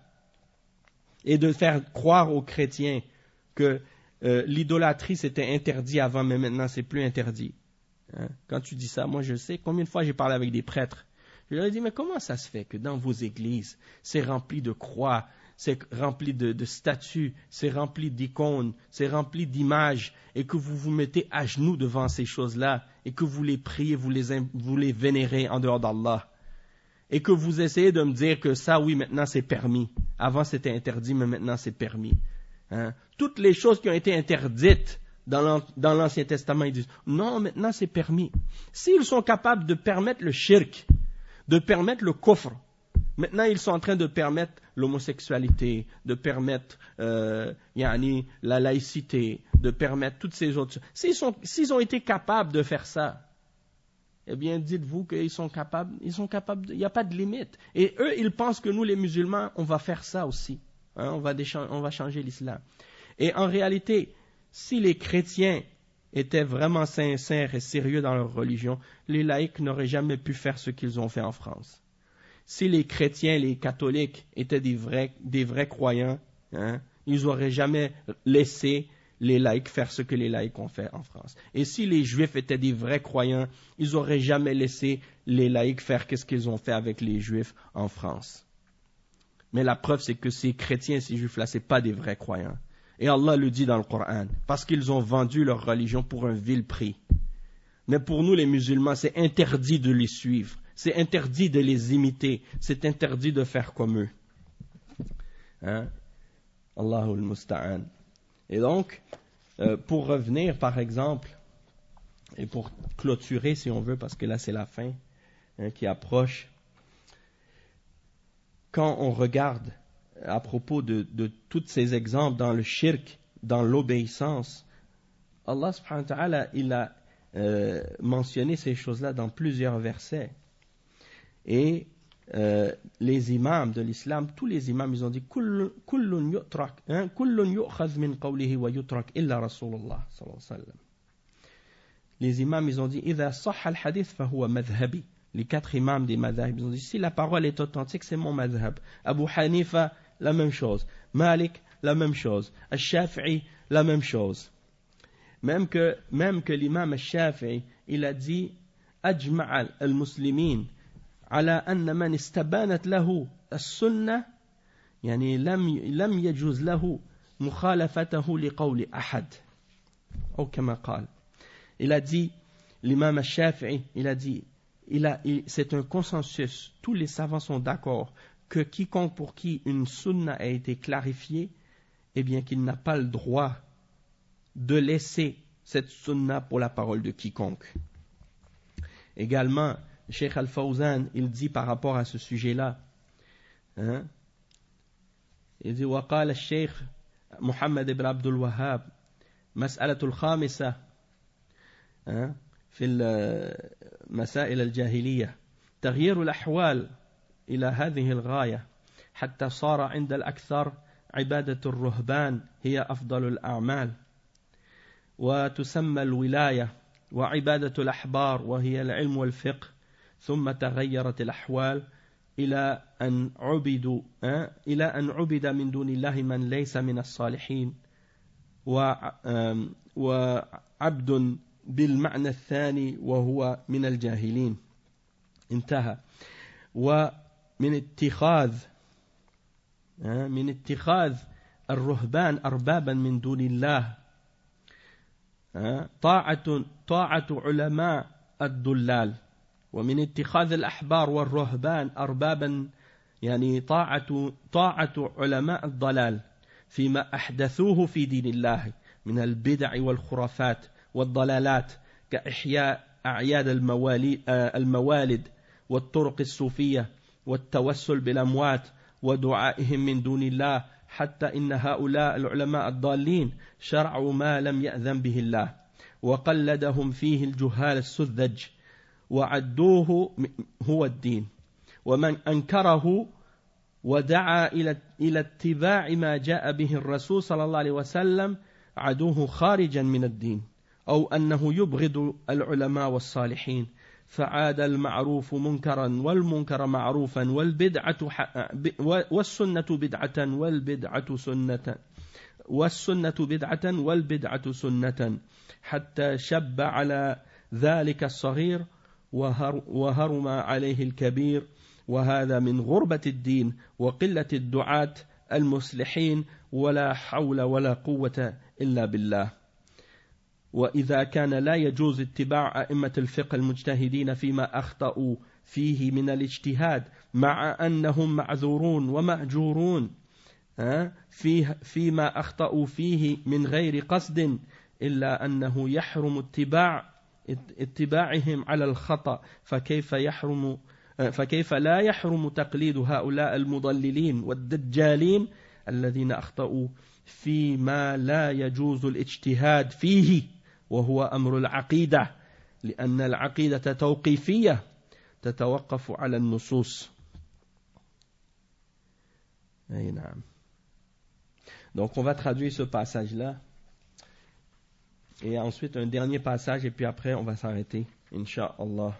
et de faire croire aux chrétiens que Euh, l'idolâtrie c'était interdit avant, mais maintenant c'est plus interdit. Hein? Quand tu dis ça, moi je sais combien de fois j'ai parlé avec des prêtres. Je leur ai dit, mais comment ça se fait que dans vos églises, c'est rempli de croix, c'est rempli de, de statues, c'est rempli d'icônes, c'est rempli d'images, et que vous vous mettez à genoux devant ces choses-là, et que vous les priez, vous les, vous les vénérez en dehors d'Allah, et que vous essayez de me dire que ça, oui, maintenant c'est permis. Avant c'était interdit, mais maintenant c'est permis. Hein? Toutes les choses qui ont été interdites dans l'Ancien Testament, ils disent non, maintenant c'est permis. S'ils sont capables de permettre le shirk, de permettre le kufr, maintenant ils sont en train de permettre l'homosexualité, de permettre euh, yani, la laïcité, de permettre toutes ces autres choses. S'ils, sont, s'ils ont été capables de faire ça, eh bien dites-vous qu'ils sont capables, ils sont capables, il n'y a pas de limite. Et eux, ils pensent que nous les musulmans, on va faire ça aussi. Hein, on va décha- on va changer l'islam. Et en réalité, si les chrétiens étaient vraiment sincères et sérieux dans leur religion, les laïcs n'auraient jamais pu faire ce qu'ils ont fait en France. Si les chrétiens, les catholiques étaient des vrais, des vrais croyants, hein, ils n'auraient jamais laissé les laïcs faire ce que les laïcs ont fait en France. Et si les juifs étaient des vrais croyants, ils n'auraient jamais laissé les laïcs faire qu'est-ce qu'ils ont fait avec les juifs en France. Mais la preuve, c'est que ces chrétiens, ces juifs-là, ce n'est pas des vrais croyants. Et Allah le dit dans le Coran, parce qu'ils ont vendu leur religion pour un vil prix. Mais pour nous, les musulmans, c'est interdit de les suivre. C'est interdit de les imiter. C'est interdit de faire comme eux. Hein? Allahul Musta'an. Et donc, euh, pour revenir, par exemple, et pour clôturer, si on veut, parce que là, c'est la fin hein, qui approche, quand on regarde à propos de, de tous ces exemples dans le shirk, dans l'obéissance, Allah subhanahu wa ta'ala, il a euh, mentionné ces choses-là dans plusieurs versets. Et euh, les imams de l'islam, tous les imams, ils ont dit kullun yutrak, kullun yu'khadh min qawlihi wa yutrak illa Rasulullah sallallahu alayhi wa sallam. Les imams, ils ont dit idha sahha al-hadith fa huwa madhhabi. Les quatre imams des madhhab, ils ont dit si la parole est authentique, c'est mon madhhab. Abu Hanifa, la même chose. Malik, la même chose. Al-Shafi'i, la même chose. Même que, même que l'imam Al-Shafi'i, il a dit ajma'a al-muslimin ala anna man istabanat lahu as-sunnah yani lam lam yajuz lahu mukhalafatahu liqawli ahad. Ou kama qala. Il a dit l'imam Al-Shafi'i, il a dit il a, il, c'est un consensus. Tous les savants sont d'accord que quiconque pour qui une sunna a été clarifiée, eh bien qu'il n'a pas le droit de laisser cette sunna pour la parole de quiconque. Également, Cheikh Al-Fawzan, il dit par rapport à ce sujet-là, hein, il dit وقال الشيخ محمد بن عبد الوهاب مسألة الخامسة hein, في مسائل الجاهلية تغيير الأحوال إلى هذه الغاية حتى صار عند الأكثر عبادة الرهبان هي أفضل الأعمال وتسمى الولاية وعبادة الأحبار وهي العلم والفقه ثم تغيرت الأحوال إلى أن عبدوا إلى أن عبد من دون الله من ليس من الصالحين وعبد بالمعنى الثاني وهو من الجاهلين انتهى ومن اتخاذ من اتخاذ الرهبان أربابا من دون الله طاعة طاعة علماء الضلال ومن اتخاذ الأحبار والرهبان أربابا يعني طاعة طاعة علماء الضلال فيما أحدثوه في دين الله من البدع والخرافات والضلالات كإحياء أعياد الموالد والطرق الصوفية والتوسل بالأموات ودعائهم من دون الله حتى إن هؤلاء العلماء الضالين شرعوا ما لم يأذن به الله وقلدهم فيه الجهال السذج وعدوه هو الدين ومن أنكره ودعا إلى إلى اتباع ما جاء به الرسول صلى الله عليه وسلم عدوه خارجا من الدين أو أنه يبغض العلماء والصالحين فعاد المعروف منكرا والمنكر معروفا والبدعة والسنة بدعة والبدعة سنة والسنة بدعة والبدعة سنة حتى شب على ذلك الصغير وهرم عليه الكبير وهذا من غربة الدين وقلة الدعاة المصلحين ولا حول ولا قوة إلا بالله. وإذا كان لا يجوز اتباع أئمة الفقه المجتهدين فيما أخطأوا فيه من الاجتهاد مع أنهم معذورون ومأجورون فيه فيما أخطأوا فيه من غير قصد إلا أنه يحرم اتباع اتباعهم على الخطأ فكيف يحرم فكيف لا يحرم تقليد هؤلاء المضللين والدجالين الذين أخطأوا فيما لا يجوز الاجتهاد فيه وهو أمر العقيدة لأن العقيدة توقيفية تتوقف على النصوص. أي نعم. Donc on va traduire ce passage-là et ensuite un dernier passage et puis après on va s'arrêter, Inch'Allah.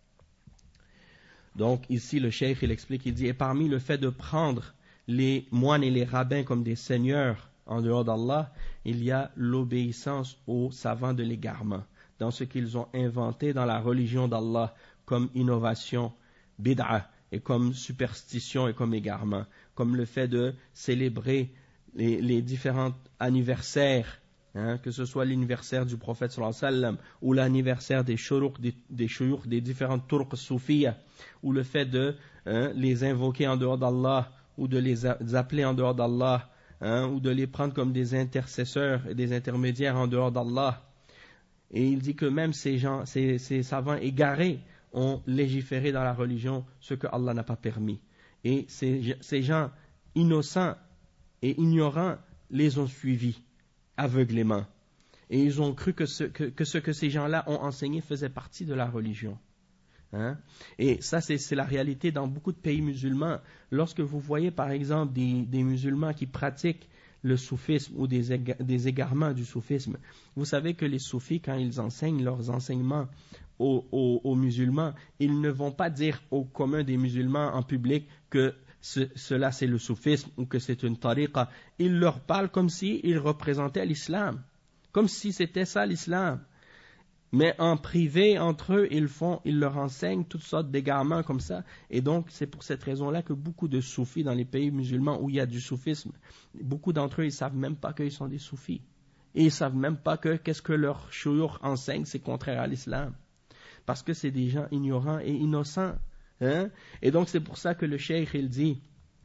Donc ici le cheikh il explique, il dit et parmi le fait de prendre les moines et les rabbins comme des seigneurs en dehors d'Allah, il y a l'obéissance aux savants de l'égarement, dans ce qu'ils ont inventé dans la religion d'Allah comme innovation, bid'a, et comme superstition et comme égarement, comme le fait de célébrer les, les différents anniversaires, hein, que ce soit l'anniversaire du prophète sallallahu alayhi wa sallam, ou l'anniversaire des shourouk, des, des, shourouk, des différentes turcs soufiyas, ou le fait de hein, les invoquer en dehors d'Allah, ou de les appeler en dehors d'Allah, hein, ou de les prendre comme des intercesseurs et des intermédiaires en dehors d'Allah. Et il dit que même ces gens, ces, ces savants égarés ont légiféré dans la religion ce que Allah n'a pas permis. Et ces, ces gens innocents et ignorants les ont suivis aveuglément. Et ils ont cru que ce que, que, ce que ces gens-là ont enseigné faisait partie de la religion. Hein? Et ça, c'est, c'est la réalité dans beaucoup de pays musulmans. Lorsque vous voyez, par exemple, des, des musulmans qui pratiquent le soufisme ou des, éga, des égarements du soufisme, vous savez que les soufis, quand ils enseignent leurs enseignements aux, aux, aux musulmans, ils ne vont pas dire au commun des musulmans en public que ce, cela c'est le soufisme ou que c'est une tariqa. Ils leur parlent comme s'ils représentaient l'islam, comme si c'était ça l'islam. Mais en privé, entre eux, ils font, ils leur enseignent toutes sortes d'égarements comme ça. Et donc, c'est pour cette raison-là que beaucoup de soufis dans les pays musulmans où il y a du soufisme, beaucoup d'entre eux, ils ne savent même pas qu'ils sont des soufis. Et ils ne savent même pas que qu'est-ce que leur shuyukh enseigne, c'est contraire à l'islam. Parce que c'est des gens ignorants et innocents. Hein? Et donc, c'est pour ça que le cheikh, il dit,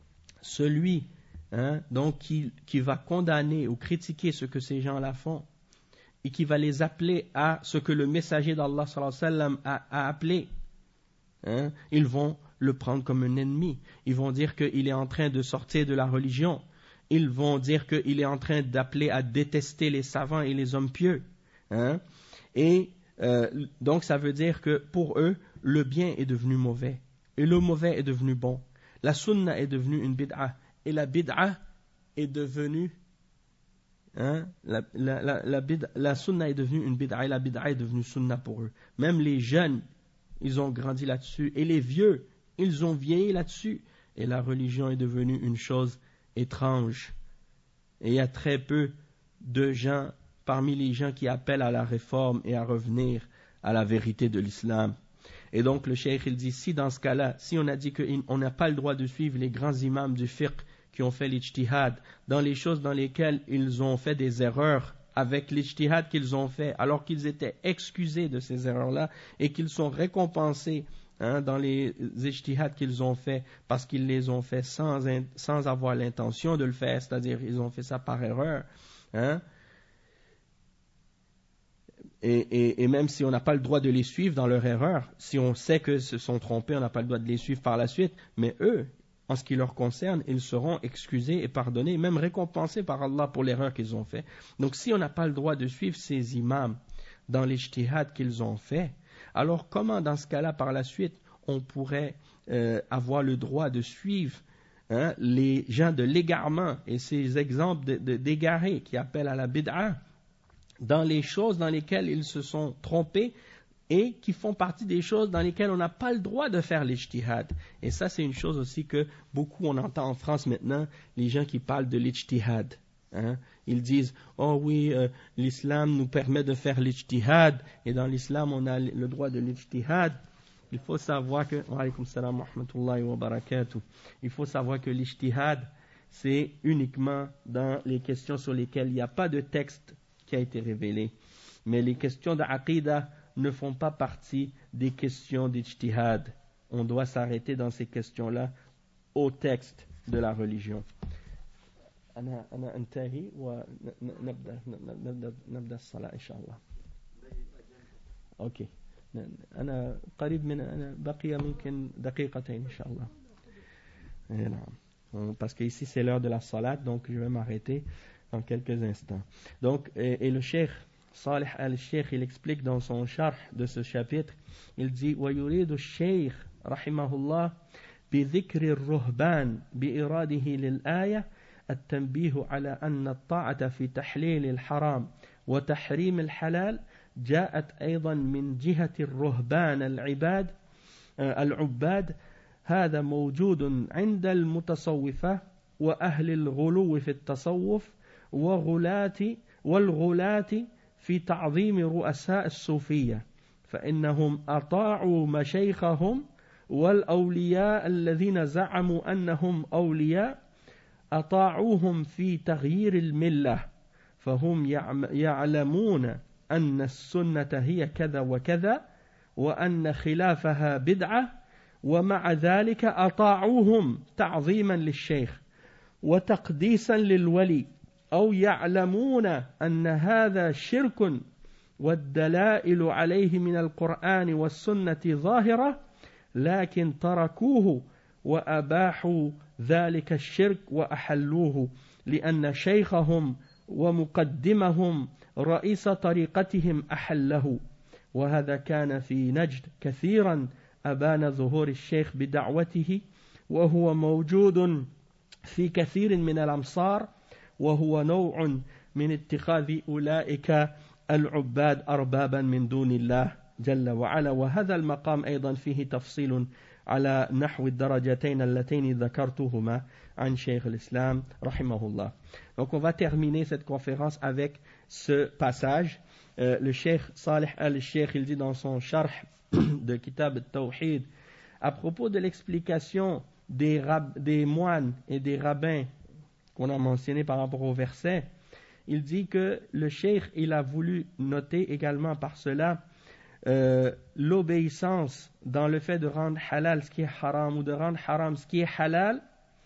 celui hein, donc, qui, qui va condamner ou critiquer ce que ces gens-là font, et qui va les appeler à ce que le messager d'Allah sallallahu alayhi wa sallam a, a appelé, hein, ils vont le prendre comme un ennemi. Ils vont dire qu'il est en train de sortir de la religion. Ils vont dire qu'il est en train d'appeler à détester les savants et les hommes pieux. Hein. Et euh, donc ça veut dire que pour eux, le bien est devenu mauvais. Et le mauvais est devenu bon. La sunna est devenue une bid'a. Et la bid'a est devenue Hein, la, la, la, la, bid'a, la sunna est devenue une bid'a et la bid'a est devenue sunna pour eux. Même les jeunes, ils ont grandi là-dessus. Et les vieux, ils ont vieilli là-dessus. Et la religion est devenue une chose étrange. Et il y a très peu de gens, parmi les gens qui appellent à la réforme et à revenir à la vérité de l'islam. Et donc le cheikh, il dit, si dans ce cas-là, si on a dit qu'on n'a pas le droit de suivre les grands imams du fiqh, qui ont fait l'ijtihad, dans les choses dans lesquelles ils ont fait des erreurs avec l'ijtihad qu'ils ont fait, alors qu'ils étaient excusés de ces erreurs-là et qu'ils sont récompensés hein, dans les ijtihads qu'ils ont fait parce qu'ils les ont fait sans, sans avoir l'intention de le faire, c'est-à-dire ils ont fait ça par erreur. Hein. Et, et, et même si on n'a pas le droit de les suivre dans leur erreur, si on sait qu'ils se sont trompés, on n'a pas le droit de les suivre par la suite, mais eux, en ce qui leur concerne, ils seront excusés et pardonnés, même récompensés par Allah pour l'erreur qu'ils ont fait. Donc si on n'a pas le droit de suivre ces imams dans l'ijtihad qu'ils ont fait, alors comment dans ce cas-là, par la suite, on pourrait euh, avoir le droit de suivre hein, les gens de l'égarement et ces exemples de, de, d'égarés qui appellent à la bid'a dans les choses dans lesquelles ils se sont trompés et qui font partie des choses dans lesquelles on n'a pas le droit de faire l'ijtihad. Et ça, c'est une chose aussi que beaucoup on entend en France maintenant, les gens qui parlent de l'ijtihad. Hein. Ils disent, oh oui, euh, l'islam nous permet de faire l'ijtihad, et dans l'islam on a le droit de l'ijtihad. Il faut savoir que, wa alaykum salam wa rahmatullahi wa barakatuh. Il faut savoir que l'ijtihad, c'est uniquement dans les questions sur lesquelles il n'y a pas de texte qui a été révélé. Mais les questions d'aqida ne font pas partie des questions d'ijtihad. On doit s'arrêter dans ces questions-là au texte de la religion. أنا أنا أنتهي ونبدأ نبدأ نبدأ الصلاة إن شاء الله. أوكي. أنا قريب من أنا بقي ممكن دقيقتين إن شاء الله. نعم. Parce que ici c'est l'heure de la salat, donc je vais m'arrêter dans quelques instants. Donc et, et le cheikh Salih al-Sheikh, il explique dans son charh de ce chapitre, il dit ويريد الشيخ رحمه الله بذكر الرهبان بإراده للآية التنبيه على أن الطاعة في تحليل الحرام وتحريم الحلال جاءت أيضا من جهة الرهبان العباد العباد هذا موجود عند المتصوفة وأهل الغلو في التصوف وغلاة والغلاة في تعظيم رؤساء الصوفية فإنهم أطاعوا مشايخهم والأولياء الذين زعموا أنهم أولياء أطاعوهم في تغيير الملة فهم يعلمون أن السنة هي كذا وكذا وأن خلافها بدعة ومع ذلك أطاعوهم تعظيما للشيخ وتقديسا للولي أو يعلمون أن هذا شرك والدلائل عليه من القرآن والسنة ظاهرة لكن تركوه وأباحوا ذلك الشرك وأحلوه لأن شيخهم ومقدمهم رئيس طريقتهم أحله وهذا كان في نجد كثيرا أبان ظهور الشيخ بدعوته وهو موجود في كثير من الأمصار وهو نوع من اتخاذ أولئك العباد أربابا من دون الله جل وعلا وهذا المقام أيضا فيه تفصيل على نحو الدرجتين اللتين ذكرتهما عن شيخ الإسلام رحمه الله. Donc on va terminer cette conférence avec ce passage. Euh, le Cheikh Salih al-Sheikh il dit dans son sharh de Kitab al-Tawhid à propos de l'explication des, rab- des moines et des rabbins qu'on a mentionné par rapport au verset, il dit que le Cheikh il a voulu noter également par cela euh, l'obéissance dans le fait de rendre halal ce qui est haram ou de rendre haram ce qui est halal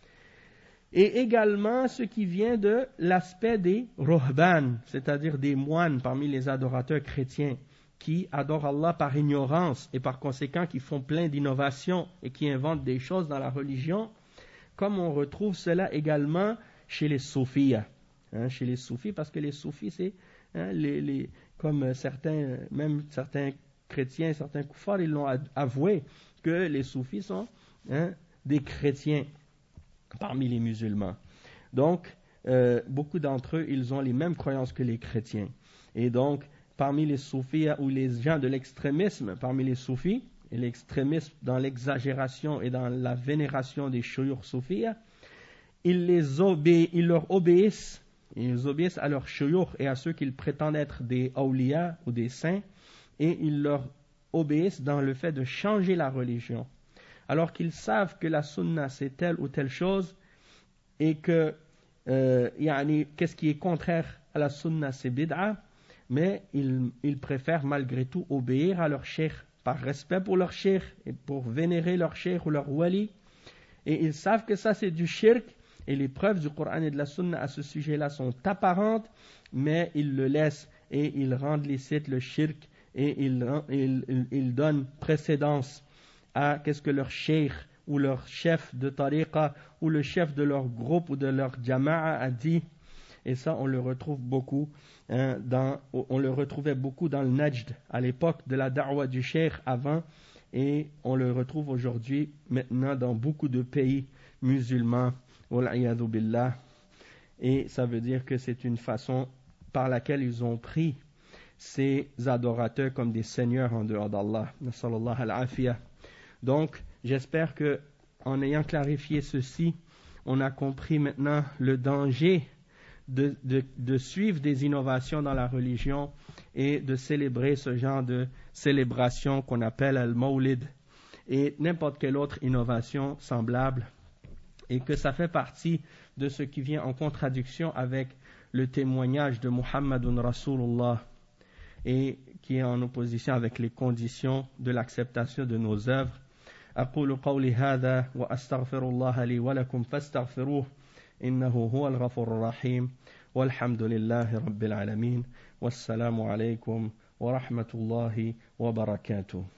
et également ce qui vient de l'aspect des ruhban, c'est-à-dire des moines parmi les adorateurs chrétiens qui adorent Allah par ignorance et par conséquent qui font plein d'innovations et qui inventent des choses dans la religion, comme on retrouve cela également chez les soufis, hein, chez les soufis, parce que les soufis c'est hein, les, les, comme certains, même certains chrétiens, certains koufars, ils l'ont avoué que les soufis sont hein, des chrétiens parmi les musulmans. Donc, euh, beaucoup d'entre eux, ils ont les mêmes croyances que les chrétiens. Et donc, parmi les soufis ou les gens de l'extrémisme, parmi les soufis, et l'extrémisme dans l'exagération et dans la vénération des shuyukh soufis, ils, les obé- ils leur obéissent, ils obéissent à leurs shuyukh et à ceux qu'ils prétendent être des awliya ou des saints, et ils leur obéissent dans le fait de changer la religion. Alors qu'ils savent que la sunna c'est telle ou telle chose, et que euh, yani, qu'est-ce qui est contraire à la sunna c'est bid'a, mais ils, ils préfèrent malgré tout obéir à leur cheikh par respect pour leur cheikh et pour vénérer leur cheikh ou leur wali, et ils savent que ça c'est du shirk, et les preuves du Coran et de la sunna à ce sujet-là sont apparentes, mais ils le laissent et ils rendent licite le shirk et ils, ils, ils, ils donnent précédence à qu'est-ce que leur cheikh ou leur chef de tariqa ou le chef de leur groupe ou de leur jama'a a dit. Et ça, on le retrouve beaucoup, hein, dans, on le retrouvait beaucoup dans le Najd à l'époque de la da'wa du cheikh avant, et on le retrouve aujourd'hui maintenant dans beaucoup de pays musulmans. Wal'iyadhu billah. Et ça veut dire que c'est une façon par laquelle ils ont pris ces adorateurs comme des seigneurs en dehors d'Allah. Nasallallahu al-afiyah. Donc, j'espère que en ayant clarifié ceci, on a compris maintenant le danger de, de, de suivre des innovations dans la religion et de célébrer ce genre de célébration qu'on appelle al-Mawlid et n'importe quelle autre innovation semblable, et que ça fait partie de ce qui vient en contradiction avec le témoignage de Muhammadun Rasulullah et qui est en opposition avec les conditions de l'acceptation de nos œuvres. أقول قولي هذا وأستغفر الله لي ولكم فاستغفروه إنه هو الغفور الرحيم والحمد لله رب العالمين والسلام عليكم ورحمة الله وبركاته.